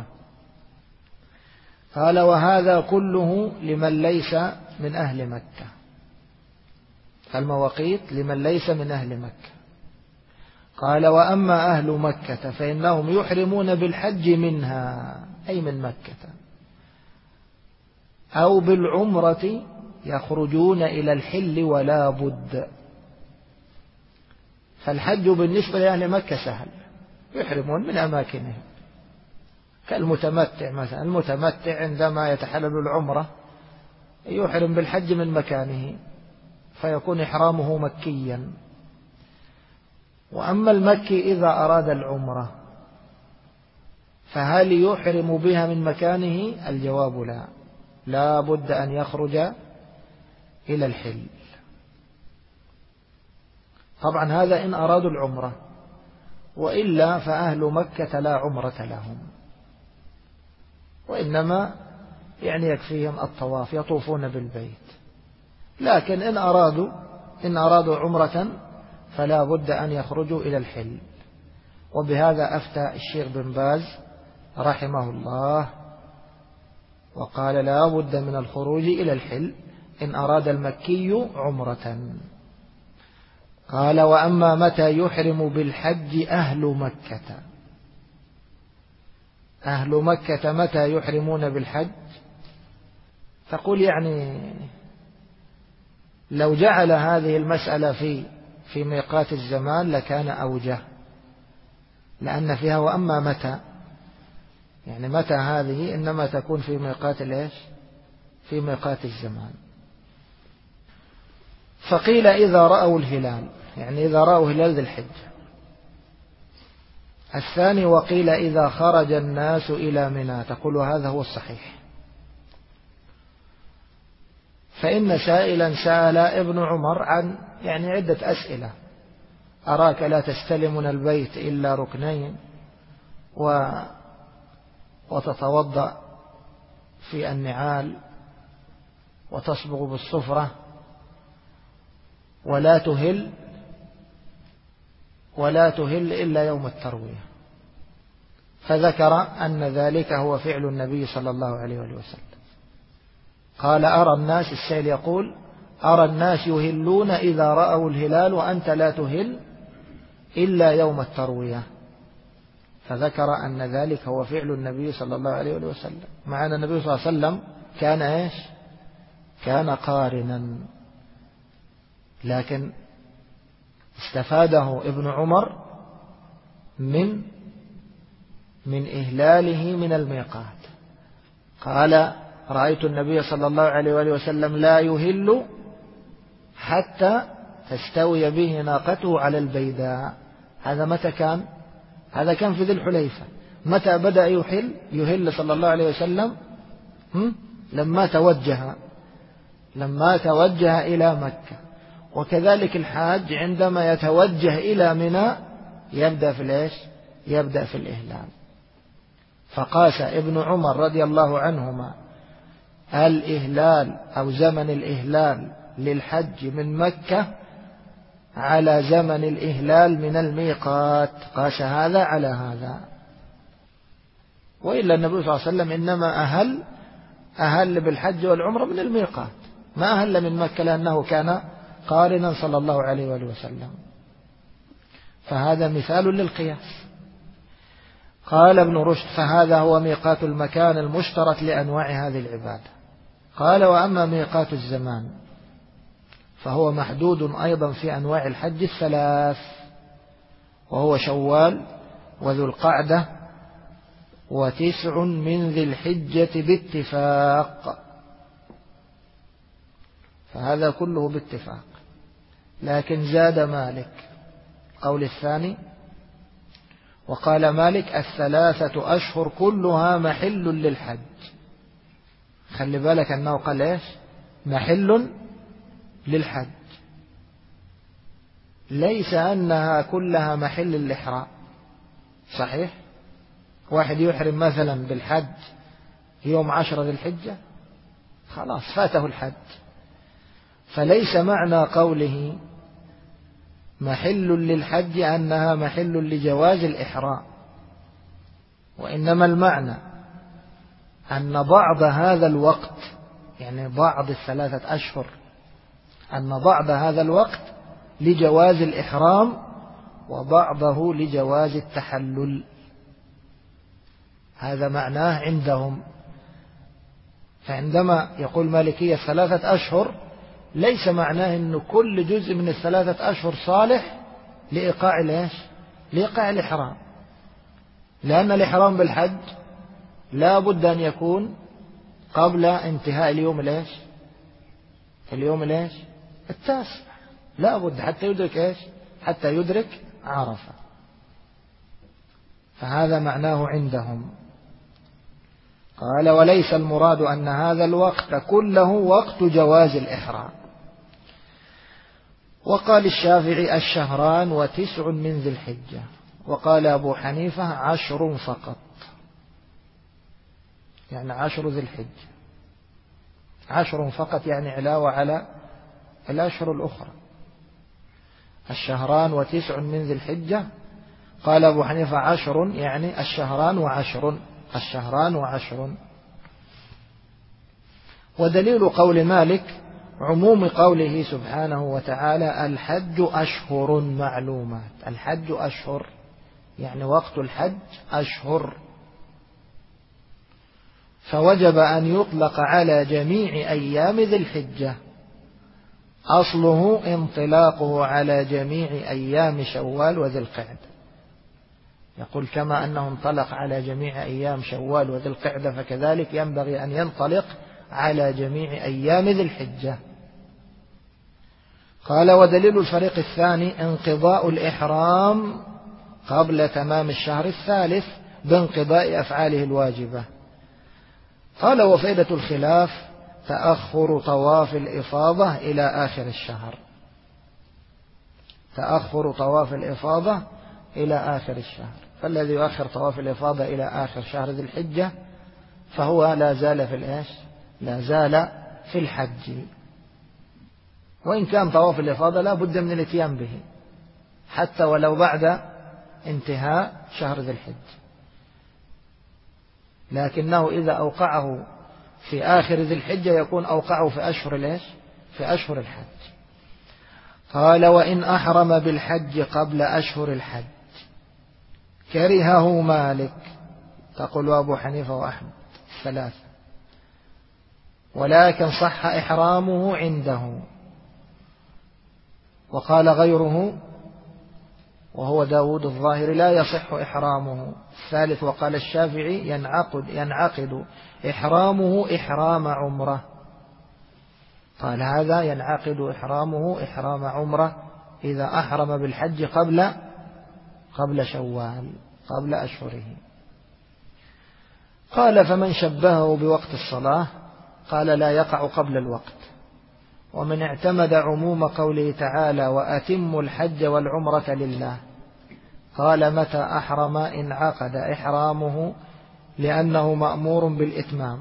قال وهذا كله لمن ليس من أهل مكة، المواقيت لمن ليس من أهل مكة. قال وأما أهل مكة فإنهم يحرمون بالحج منها، أي من مكة، أو بالعمرة يخرجون إلى الحل ولا بد. فالحج بالنسبة لأهل مكة سهل، يحرمون من أماكنهم، كالمتمتع مثلا. المتمتع عندما يتحلل العمرة يحرم بالحج من مكانه فيكون إحرامه مكيا. وأما المكي إذا أراد العمرة فهل يحرم بها من مكانه؟ الجواب لا، لا بد أن يخرج إلى الحل. طبعا هذا إن أرادوا العمرة، وإلا فأهل مكة لا عمرة لهم، وإنما يعني يكفيهم الطواف، يطوفون بالبيت. لكن إن أرادوا عمرة فلا بد أن يخرجوا إلى الحل. وبهذا أفتى الشيخ بن باز رحمه الله وقال لا بد من الخروج إلى الحل إن أراد المكي عمرة. قال وأما متى يحرم بالحج أهل مكة؟ أهل مكة متى يحرمون بالحج؟ تقول يعني لو جعل هذه المسألة في ميقات الزمان لكان أوجه، لأن فيها وأما متى، يعني متى هذه إنما تكون في ميقات الإيش؟ في ميقات الزمان. فقيل إذا رأوا الهلال، يعني إذا رأوا هلال ذي الحجة. الثاني وقيل إذا خرج الناس إلى منى. تقول هذا هو الصحيح، فإن سائلا سأل ابن عمر عن يعني عدة أسئلة: أراك لا تستلم من البيت إلا ركنين، وتتوضأ في النعال، وتصبغ بالصفرة، ولا تهل إلا يوم التروية. فذكر أن ذلك هو فعل النبي صلى الله عليه وسلم. قال أرى الناس، السائل يقول أرى الناس يهلون إذا رأوا الهلال وأنت لا تهل إلا يوم التروية. فذكر أن ذلك هو فعل النبي صلى الله عليه وسلم، مع أن النبي صلى الله عليه وسلم كان إيش؟ كان قارنا، لكن استفاده ابن عمر من إهلاله من الميقات. قال رأيت النبي صلى الله عليه وسلم لا يهل حتى تستوي به ناقته على البيداء. هذا متى كان؟ هذا كان في ذي الحليفة. متى بدأ يهل صلى الله عليه وسلم؟ لما توجه إلى مكة. وكذلك الحاج عندما يتوجه إلى منى يبدأ في الإيش؟ يبدأ في الإهلال. فقاس ابن عمر رضي الله عنهما الإهلال أو زمن الإهلال للحج من مكة على زمن الإهلال من الميقات، قاس هذا على هذا. وإلا النبي صلى الله عليه وسلم إنما أهل بالحج والعمرة من الميقات، ما أهل من مكة، لأنه كان قارنا صلى الله عليه وسلم. فهذا مثال للقياس. قال ابن رشد فهذا هو ميقات المكان المشترك لأنواع هذه العبادة. قال وأما ميقات الزمان فهو محدود أيضا في أنواع الحج الثلاث، وهو شوال وذو القعدة و9 من ذي الحجة باتفاق. فهذا كله باتفاق. لكن زاد مالك قول الثاني، وقال مالك 3 أشهر كلها محل للحج. خلي بالك أنه قال إيش؟ محل للحج، ليس أنها كلها محل الإحرام. صحيح واحد يحرم مثلا بالحج يوم 10 ذي الحجة، خلاص فاته الحج. فليس معنى قوله محل للحج أنها محل لجواز الإحرام، وإنما المعنى أن بعض هذا الوقت، يعني بعض 3 أشهر، أن بعض هذا الوقت لجواز الإحرام وبعضه لجواز التحلل. هذا معناه عندهم. فعندما يقول مالكية 3 أشهر ليس معناه أن كل جزء من 3 أشهر صالح لإيقاع الإيش؟ لإيقاع الإحرام، لأن الإحرام بالحج لا بد أن يكون قبل انتهاء اليوم الإيش؟ اليوم ليش التاسع، لا بد حتى يدرك إيش، حتى يدرك عرفة. فهذا معناه عندهم. قال وليس المراد أن هذا الوقت كله وقت جواز الإحرام. وقال الشافعي 10 و9 من ذي الحجة. وقال أبو حنيفة 10 فقط، يعني 10 ذي الحجة، 10 فقط، يعني علاوة على الأشهر الأخرى. 10 و9 من ذي الحجة. قال أبو حنيفة 10 يعني 10 و10. ودليل قول مالك عموم قوله سبحانه وتعالى الحج أشهر معلومات. الحج أشهر يعني وقت الحج أشهر، فوجب أن يطلق على جميع أيام ذي الحجة. أصله انطلاقه على جميع أيام شوال وذي القعدة. يقول كما أنه انطلق على جميع أيام شوال وذي القعدة فكذلك ينبغي أن ينطلق على جميع أيام ذي الحجة. قال ودليل الفريق الثاني انقضاء الإحرام قبل تمام الشهر الثالث بانقضاء أفعاله الواجبة. قال وفائدة الخلاف تأخر طواف الإفاضة إلى آخر الشهر. تأخر طواف الإفاضة إلى آخر الشهر، فالذي يؤخر طواف الإفاضة إلى آخر شهر ذي الحجة فهو لا زال في الإيش، لا زال في الحج، وإن كان طواف الإفاضة لا بد من الاتيان به حتى ولو بعد انتهاء شهر ذي الحج، لكنه إذا أوقعه في آخر ذي الحجة يكون أوقعه في أشهر الإيش، في أشهر الحج. قال وإن أحرم بالحج قبل أشهر الحج كرهه مالك، تقول أبو حنيفة وأحمد 3، ولكن صح إحرامه عنده. وقال غيره وهو داود الظاهري لا يصح إحرامه 3. وقال الشافعي ينعقد إحرامه إحرام عمره. قال هذا ينعقد إحرامه إحرام عمره إذا أحرم بالحج قبل شوال، قبل أشهره. قال فمن شبهه بوقت الصلاة قال لا يقع قبل الوقت. ومن اعتمد عموم قوله تعالى وأتم الحج والعمرة لله قال متى أحرم انعقد إحرامه لأنه مأمور بالإتمام.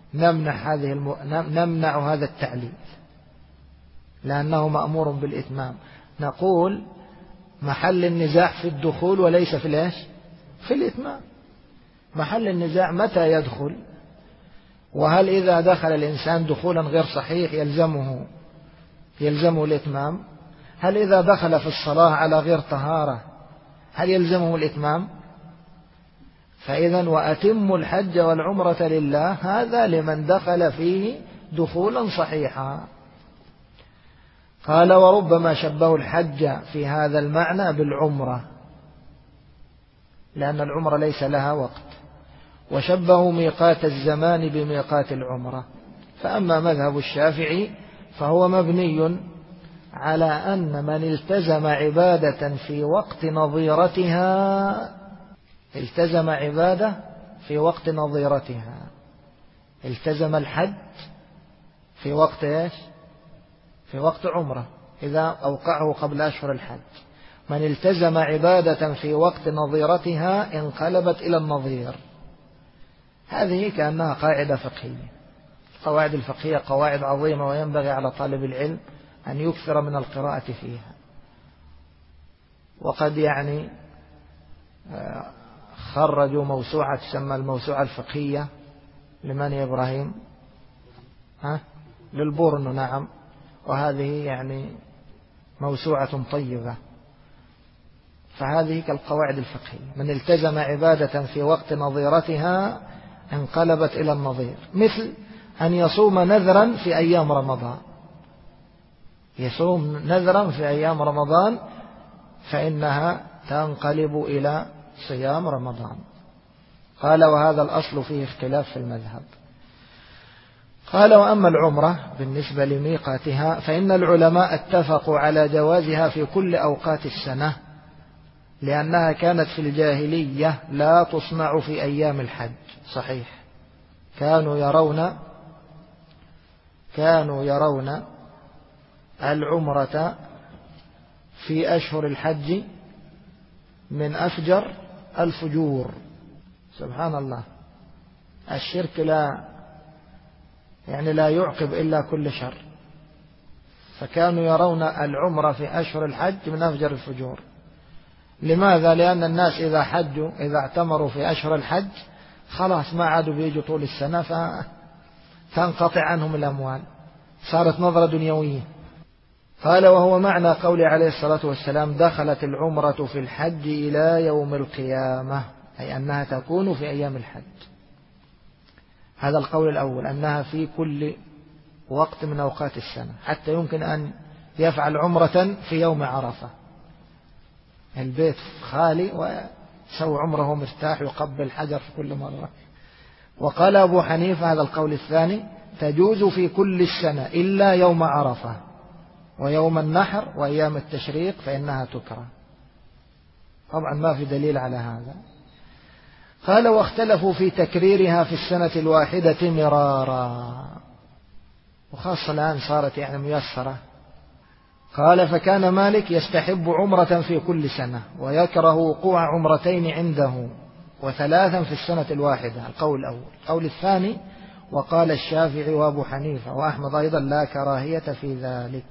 نمنع هذا التعليل لأنه مأمور بالإتمام. نقول محل النزاع في الدخول وليس في الإيش، في الإتمام. محل النزاع متى يدخل، وهل إذا دخل الإنسان دخولا غير صحيح يلزمه الإتمام؟ هل إذا دخل في الصلاة على غير طهارة هل يلزمه الإتمام؟ فإذا وأتم الحج والعمرة لله هذا لمن دخل فيه دخولا صحيحا. قال وربما شبه الحج في هذا المعنى بالعمرة لأن العمرة ليس لها وقت، وشبهوا ميقات الزمان بميقات العمرة. فأما مذهب الشافعي فهو مبني على أن من التزم عبادة في وقت نظيرتها التزم عبادة في وقت نظيرتها. التزم الحج في وقت إيش؟ في وقت عمرة إذا أوقعه قبل أشهر الحج. من التزم عبادة في وقت نظيرتها انقلبت إلى النظير. هذه كأنها قاعدة فقهية. القواعد الفقهية قواعد عظيمة وينبغي على طالب العلم أن يكثر من القراءة فيها. وقد يعني خرجوا موسوعة تسمى الموسوعة الفقهية لمن يا إبراهيم؟ للبورنو. نعم. وهذه يعني موسوعة طيبة. فهذه كالقواعد الفقهية. من التزم عبادة في وقت نظيرتها انقلبت إلى النظير، مثل أن يصوم نذرا في أيام رمضان. يصوم نذرا في أيام رمضان فإنها تنقلب إلى صيام رمضان. قال وهذا الأصل فيه اختلاف في المذهب. قال وأما العمرة بالنسبة لميقاتها فإن العلماء اتفقوا على جوازها في كل أوقات السنة، لأنها كانت في الجاهلية لا تصنع في أيام الحج. صحيح، كانوا يرون العمرة في أشهر الحج من أفجر الفجور. سبحان الله، الشرك لا يعقب إلا كل شر، فكانوا يرون العمرة في أشهر الحج من أفجر الفجور. لماذا؟ لأن الناس إذا حجوا إذا اعتمروا في أشهر الحج خلاص ما عادوا بيجوا طول السنة، فتنقطع عنهم الأموال، صارت نظرة دنيوية. قال وهو معنى قول عليه الصلاة والسلام دخلت العمرة في الحج إلى يوم القيامة، أي أنها تكون في أيام الحج. هذا القول الأول، أنها في كل وقت من أوقات السنة، حتى يمكن أن يفعل عمرة في يوم عرفة، البيت خالي وسوى عمره مرتاح يقبل حجر في كل مرة. وقال أبو حنيفة هذا القول الثاني تجوز في كل السنة إلا يوم عرفة ويوم النحر وأيام التشريق فإنها تكره. طبعا ما في دليل على هذا. قال واختلفوا في تكريرها في السنة الواحدة مرارا، وخاصة الآن صارت ميسرة. قال فكان مالك يستحب عمرة في كل سنة ويكره وقوع عمرتين عنده وثلاثا في السنة الواحدة، القول الأول. القول الثاني وقال الشافعي وأبو حنيفة وأحمد أيضا لا كراهية في ذلك،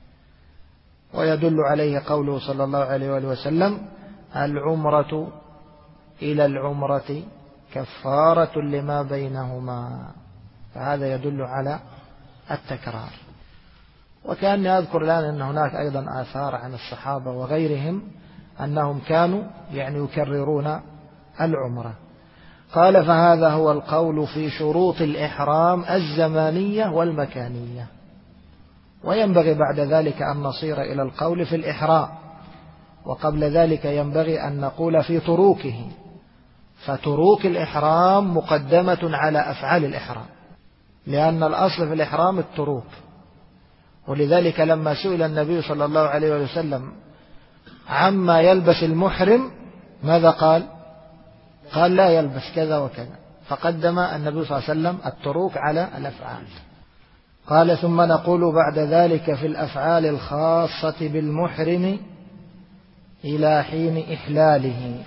ويدل عليه قوله صلى الله عليه وآله وسلم العمرة إلى العمرة كفارة لما بينهما، فهذا يدل على التكرار. وكأني أذكر الآن أن هناك أيضا آثار عن الصحابة وغيرهم أنهم كانوا يكررون العمرة. قال فهذا هو القول في شروط الإحرام الزمانية والمكانية. وينبغي بعد ذلك أن نصير إلى القول في الإحرام، وقبل ذلك ينبغي أن نقول في تروكه، فتروك الإحرام مقدمة على أفعال الإحرام، لأن الأصل في الإحرام التروك. ولذلك لما سئل النبي صلى الله عليه وسلم عما يلبس المحرم ماذا قال؟ قال لا يلبس كذا وكذا، فقدم النبي صلى الله عليه وسلم التروك على الأفعال. قال ثم نقول بعد ذلك في الأفعال الخاصة بالمحرم إلى حين إحلاله،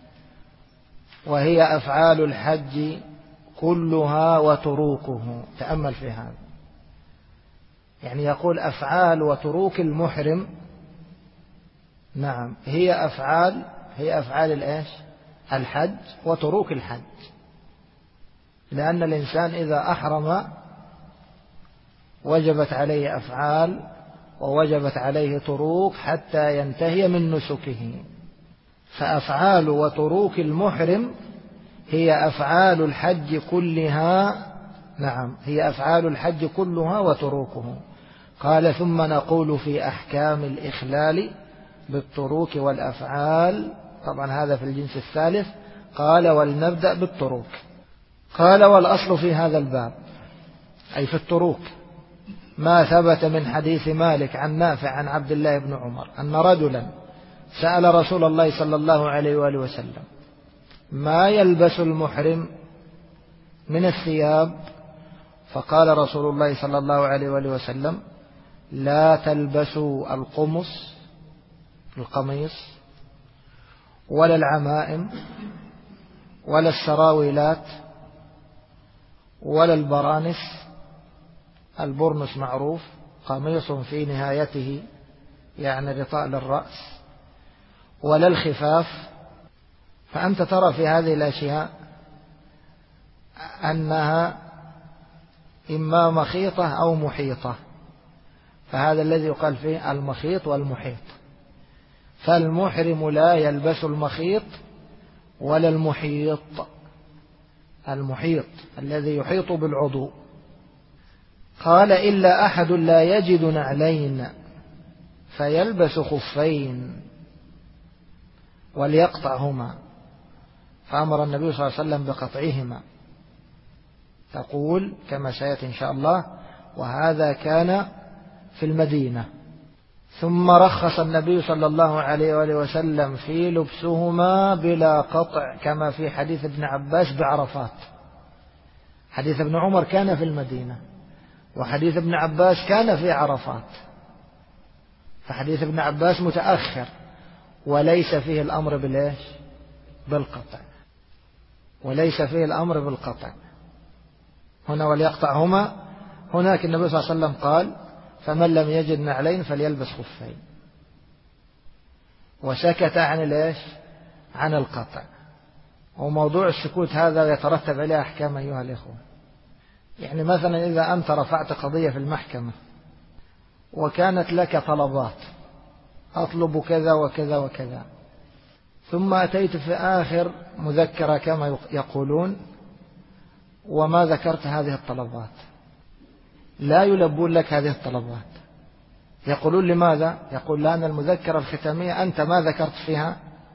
وهي أفعال الحج كلها وتروكه. تأمل في هذا، يقول أفعال وتروك المحرم، نعم هي أفعال الحج وتروك الحج، لأن الإنسان إذا أحرم وجبت عليه أفعال ووجبت عليه تروك حتى ينتهي من نسكه. فأفعال وتروك المحرم هي أفعال الحج كلها، نعم هي أفعال الحج كلها وتروكه. قال ثم نقول في أحكام الإخلال بالتروك والأفعال، طبعا هذا في الجنس الثالث. قال ولنبدأ بالتروك. قال والأصل في هذا الباب أي في التروك ما ثبت من حديث مالك عن نافع عن عبد الله بن عمر أن رجلا سأل رسول الله صلى الله عليه وآله وسلم ما يلبس المحرم من الثياب، فقال رسول الله صلى الله عليه وآله وسلم لا تلبسوا القميص ولا العمائم ولا السراويلات ولا البرانس. البرنس معروف، قميص في نهايته غطاء للرأس، ولا الخفاف. فأنت ترى في هذه الأشياء أنها إما مخيطة أو محيطة، فهذا الذي يقال فيه المخيط والمحيط. فالمحرم لا يلبس المخيط ولا المحيط الذي يحيط بالعضو. قال إلا أحد لا يجد نعلين فيلبس خفين وليقطعهما، فأمر النبي صلى الله عليه وسلم بقطعهما. تقول كما سيأتي إن شاء الله: وهذا كان في المدينة. ثم رخص النبي صلى الله عليه وآله وسلم في لبسهما بلا قطع، كما في حديث ابن عباس بعرفات. حديث ابن عمر كان في المدينة، وحديث ابن عباس كان في عرفات، فحديث ابن عباس متأخر وليس فيه الأمر بالقطع، وليس فيه الأمر بالقطع. هنا وليقطعهما، هناك النبي صلى الله عليه وسلم قال: فمن لم يجد نعلين فليلبس خفين، وسكت عن القطع. وموضوع السكوت هذا يترتب عليه أحكام أيها الإخوة. يعني مثلا إذا أنت رفعت قضية في المحكمة وكانت لك طلبات: أطلب كذا وكذا وكذا، ثم أتيت في آخر مذكرة كما يقولون وما ذكرت هذه الطلبات، لا يلبون لك هذه الطلبات. يقولون: لماذا؟ يقول: لأن المذكرة الختامية أنت ما ذكرت فيها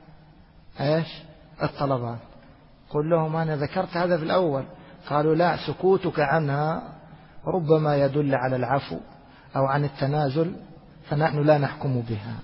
الطلبات. قل لهم: أنا ذكرت هذا في الأول. قالوا: لا، سكوتك عنها ربما يدل على العفو أو عن التنازل، فنحن لا نحكم بها.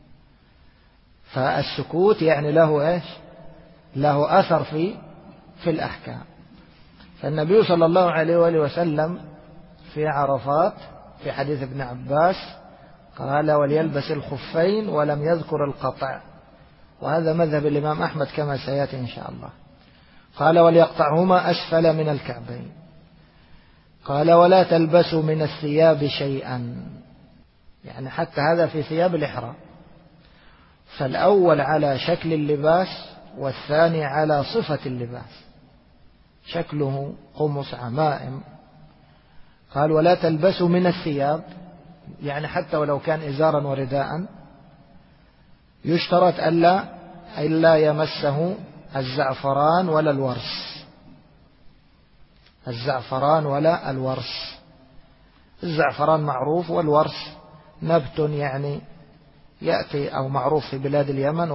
فالسكوت يعني له أثر في الأحكام. فالنبي صلى الله عليه وآله وسلم في عرفات في حديث ابن عباس قال: وليلبس الخفين، ولم يذكر القطع، وهذا مذهب الإمام أحمد كما سيأتي إن شاء الله. قال: وليقطعهما أسفل من الكعبين. قال: ولا تلبسوا من الثياب شيئا، يعني حتى هذا في ثياب الإحرام. فالأول على شكل اللباس والثاني على صفة اللباس، شكله قمص عمائم. قال: ولا تلبسوا من الثياب، يعني حتى ولو كان إزارا ورداء يشترط ألا يمسه الزعفران ولا الورس. الزعفران ولا الورس. الزعفران معروف، والورس نبت يعني يأتي أو معروف في بلاد اليمن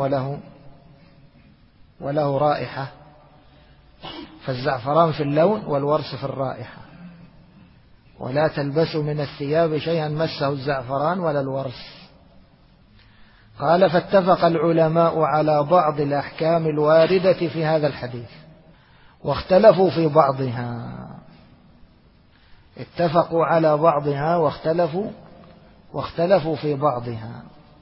وله رائحة. فالزعفران في اللون والورس في الرائحة. ولا تلبسوا من الثياب شيئا مسه الزعفران ولا الورس. قال: فاتفق العلماء على بعض الأحكام الواردة في هذا الحديث واختلفوا في بعضها. اتفقوا على بعضها واختلفوا في بعضها.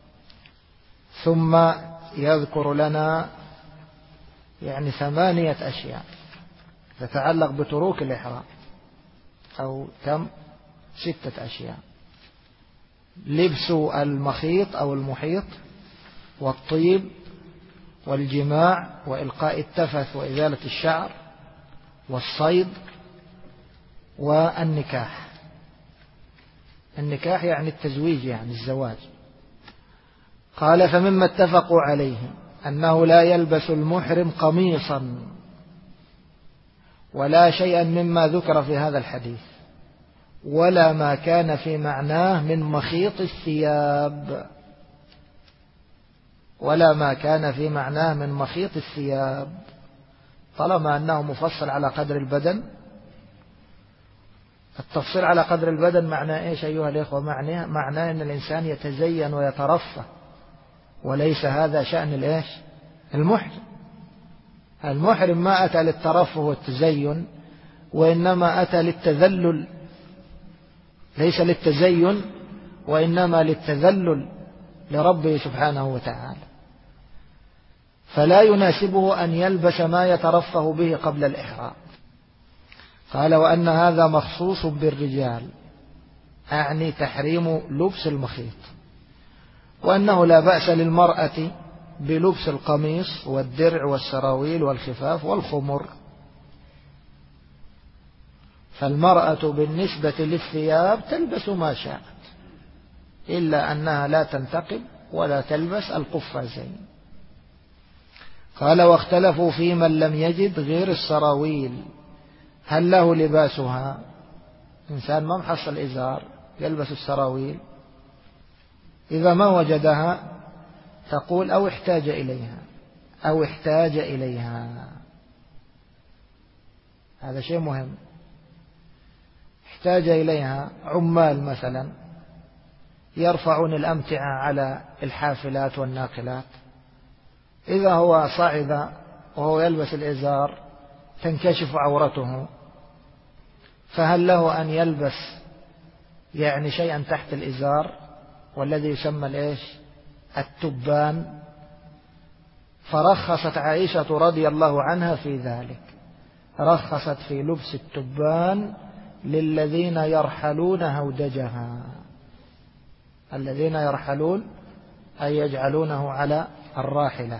ثم يذكر لنا يعني 8 أشياء تتعلق بتروك الإحرام، أو 6 أشياء: لبس المخيط أو المحيط، والطيب، والجماع، وإلقاء التفث وإزالة الشعر، والصيد، والنكاح. النكاح يعني التزويج، يعني الزواج. قال: فمما اتفقوا عليه أنه لا يلبس المحرم قميصا ولا شيئا مما ذكر في هذا الحديث، ولا ما كان في معناه من مخيط الثياب، ولا ما كان في معناه من مخيط الثياب، طالما أنه مفصل على قدر البدن. التفصيل على قدر البدن معناه إيش أيها الإخوة؟ معناه أن الإنسان يتزين ويترفه، وليس هذا شأن المحرم. المحرم ما أتى للترفه والتزين، وإنما أتى للتذلل، ليس للتزين، وإنما للتذلل لربه سبحانه وتعالى. فلا يناسبه أن يلبس ما يترفه به قبل الإحرام. قال: وأن هذا مخصوص بالرجال، أعني تحريم لبس المخيط، وأنه لا بأس للمرأة بلبس القميص والدرع والسراويل والخفاف والخمر. فالمرأة بالنسبة للثياب تلبس ما شاءت، إلا أنها لا تنتقب ولا تلبس القفازين. قال: واختلفوا في من لم يجد غير السراويل، هل له لباسها؟ إنسان ما محصل إزار يلبس السراويل، إذا ما وجدها تقول: أو احتاج إليها. هذا شيء مهم. احتاج إليها عمال مثلا يرفعون الأمتعة على الحافلات والناقلات، إذا هو صعد وهو يلبس الإزار تنكشف عورته، فهل له أن يلبس يعني شيئا تحت الإزار والذي يسمى التبان؟ فرخصت عائشة رضي الله عنها في ذلك، رخصت في لبس التبان للذين يرحلون هودجها، الذين يرحلون أي يجعلونه على الراحلة.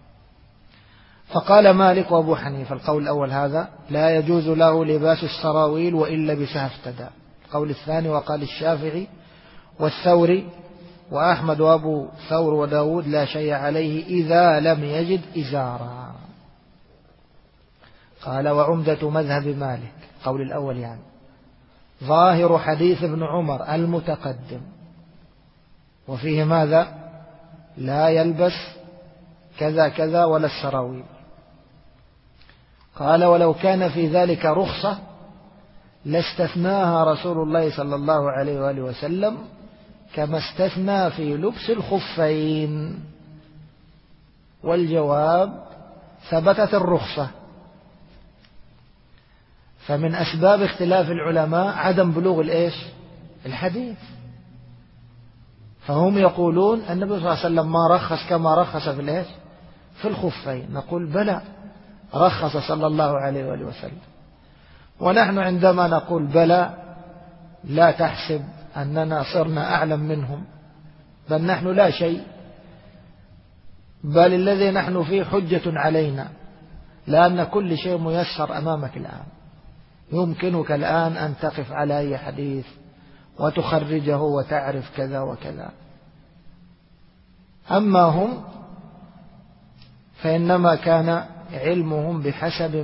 فقال مالك وأبو حنيفة القول الأول هذا لا يجوز له لباس السراويل وإن لبسها افتدى. القول الثاني وقال الشافعي والثوري وأحمد وأبو ثور وداود لا شيء عليه إذا لم يجد إزارا. قال وعمدة مذهب مالك القول الأول يعني ظاهر حديث ابن عمر المتقدم وفيه ماذا؟ لا يلبس كذا كذا ولا السراويل. قال ولو كان في ذلك رخصة لاستثناها رسول الله صلى الله عليه وآله وسلم كما استثنى في لبس الخفين. والجواب ثبتت الرخصة، فمن أسباب اختلاف العلماء عدم بلوغ الحديث، فهم يقولون النبي صلى الله عليه وسلم ما رخص كما رخص في الخفين، نقول بلى رخص صلى الله عليه وآله وسلم. ونحن عندما نقول بلى لا تحسب أننا صرنا أعلم منهم، بل نحن لا شيء، بل الذي نحن فيه حجة علينا، لأن كل شيء ميسر أمامك الآن، يمكنك الآن أن تقف على أي حديث وتخرجه وتعرف كذا وكذا. أما هم فإنما كان علمهم بحسب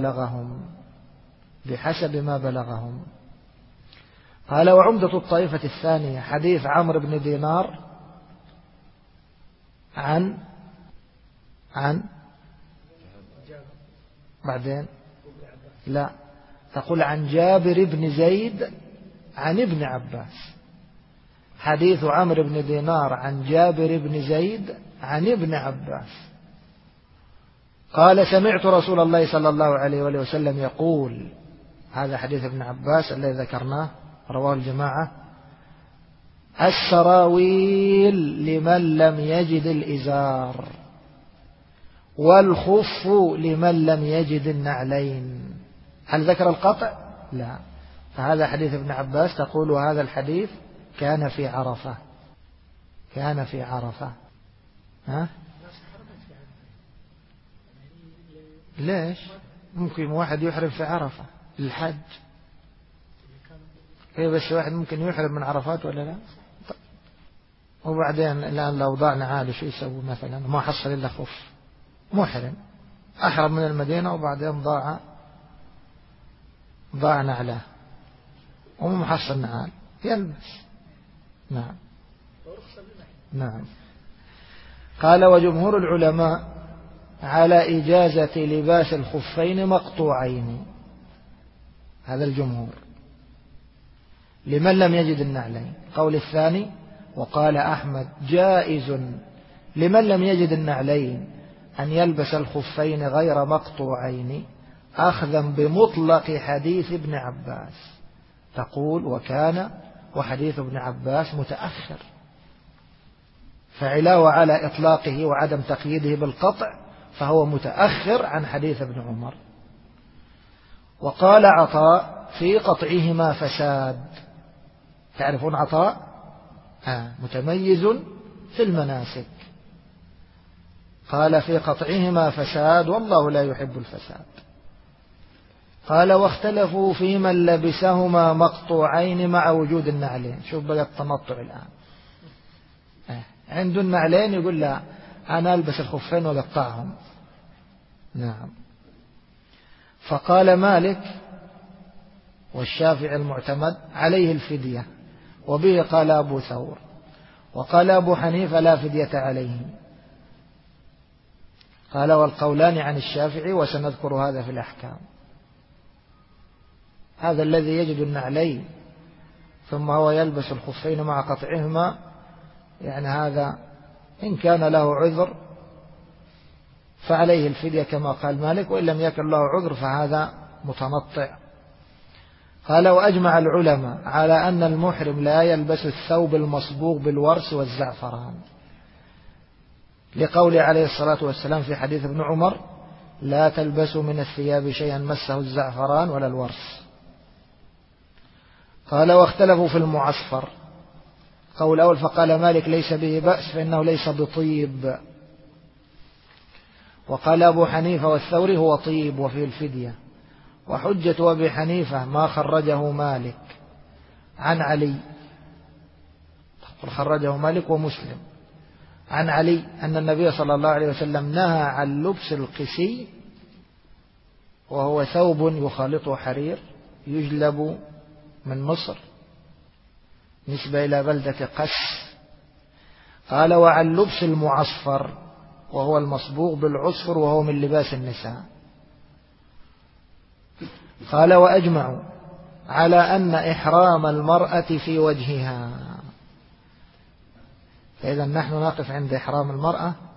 ما بلغهم. قال وعمدة الطائفة الثانية حديث عمرو بن دينار عن بعدين لا تقول عن جابر بن زيد عن ابن عباس. حديث عمرو بن دينار عن جابر بن زيد عن ابن عباس قال سمعت رسول الله صلى الله عليه وآله وسلم يقول، هذا حديث ابن عباس الذي ذكرناه رواه الجماعة، السراويل لمن لم يجد الإزار والخف لمن لم يجد النعلين. هل ذكر القطع؟ لا. فهذا حديث ابن عباس تقول هذا الحديث كان في عرفة. ها؟ ليش؟ ممكن واحد يحرم في عرفة للحج، بس واحد ممكن يحرم من عرفات ولا لا؟ وبعدين الآن لو ضاع نعاله شو يسوي مثلا؟ ما حصل إلا خف، محرم أحرم من المدينة وبعدين ضاع نعله وما محصل نعال يلبس. نعم. قال وجمهور العلماء على إجازة لباس الخفين مقطوعين، هذا الجمهور لمن لم يجد النعلين. قول الثاني وقال أحمد جائز لمن لم يجد النعلين أن يلبس الخفين غير مقطوعين أخذا بمطلق حديث ابن عباس. تقول وحديث ابن عباس متأخر، فعلاوة على إطلاقه وعدم تقييده بالقطع فهو متأخر عن حديث ابن عمر. وقال عطاء في قطعهما فساد. تعرفون عطاء؟ متميز في المناسك. قال في قطعهما فساد والله لا يحب الفساد. قال واختلفوا في من لبسهما مقطوعين مع وجود النعلين. شوف بقى التنطع الآن، عنده النعلين يقول لا أنا ألبس الخفين وقطعهم. نعم. فقال مالك والشافعي المعتمد عليه الفدية، وبه قال أبو ثور، وقال أبو حنيفة لا فدية عليه. قال والقولان عن الشافعي وسنذكر هذا في الأحكام. هذا الذي يجد النعلين ثم هو يلبس الخفين مع قطعهما، يعني هذا إن كان له عذر فعليه الفدية كما قال مالك، وإن لم يكن له عذر فهذا متنطع. قال وأجمع العلماء على أن المحرم لا يلبس الثوب المصبوغ بالورس والزعفران، لقول عليه الصلاة والسلام في حديث ابن عمر: لا تلبسوا من الثياب شيئا مسه الزعفران ولا الورس. قال واختلفوا في المعصفر. قول أول فقال مالك ليس به بأس فإنه ليس بطيب، وقال أبو حنيفة والثوري هو طيب وفيه الفدية. وحجة أبي حنيفة ما خرجه مالك عن علي، خرجه مالك ومسلم عن علي أن النبي صلى الله عليه وسلم نهى عن لبس القسي، وهو ثوب يخالطه حرير يجلب من مصر نسبة إلى بلدة قس. قال وعن لبس المعصفر وهو المصبوغ بالعصفر وهو من لباس النساء. قال وأجمعوا على أن إحرام المرأة في وجهها. فإذا نحن نقف عند إحرام المرأة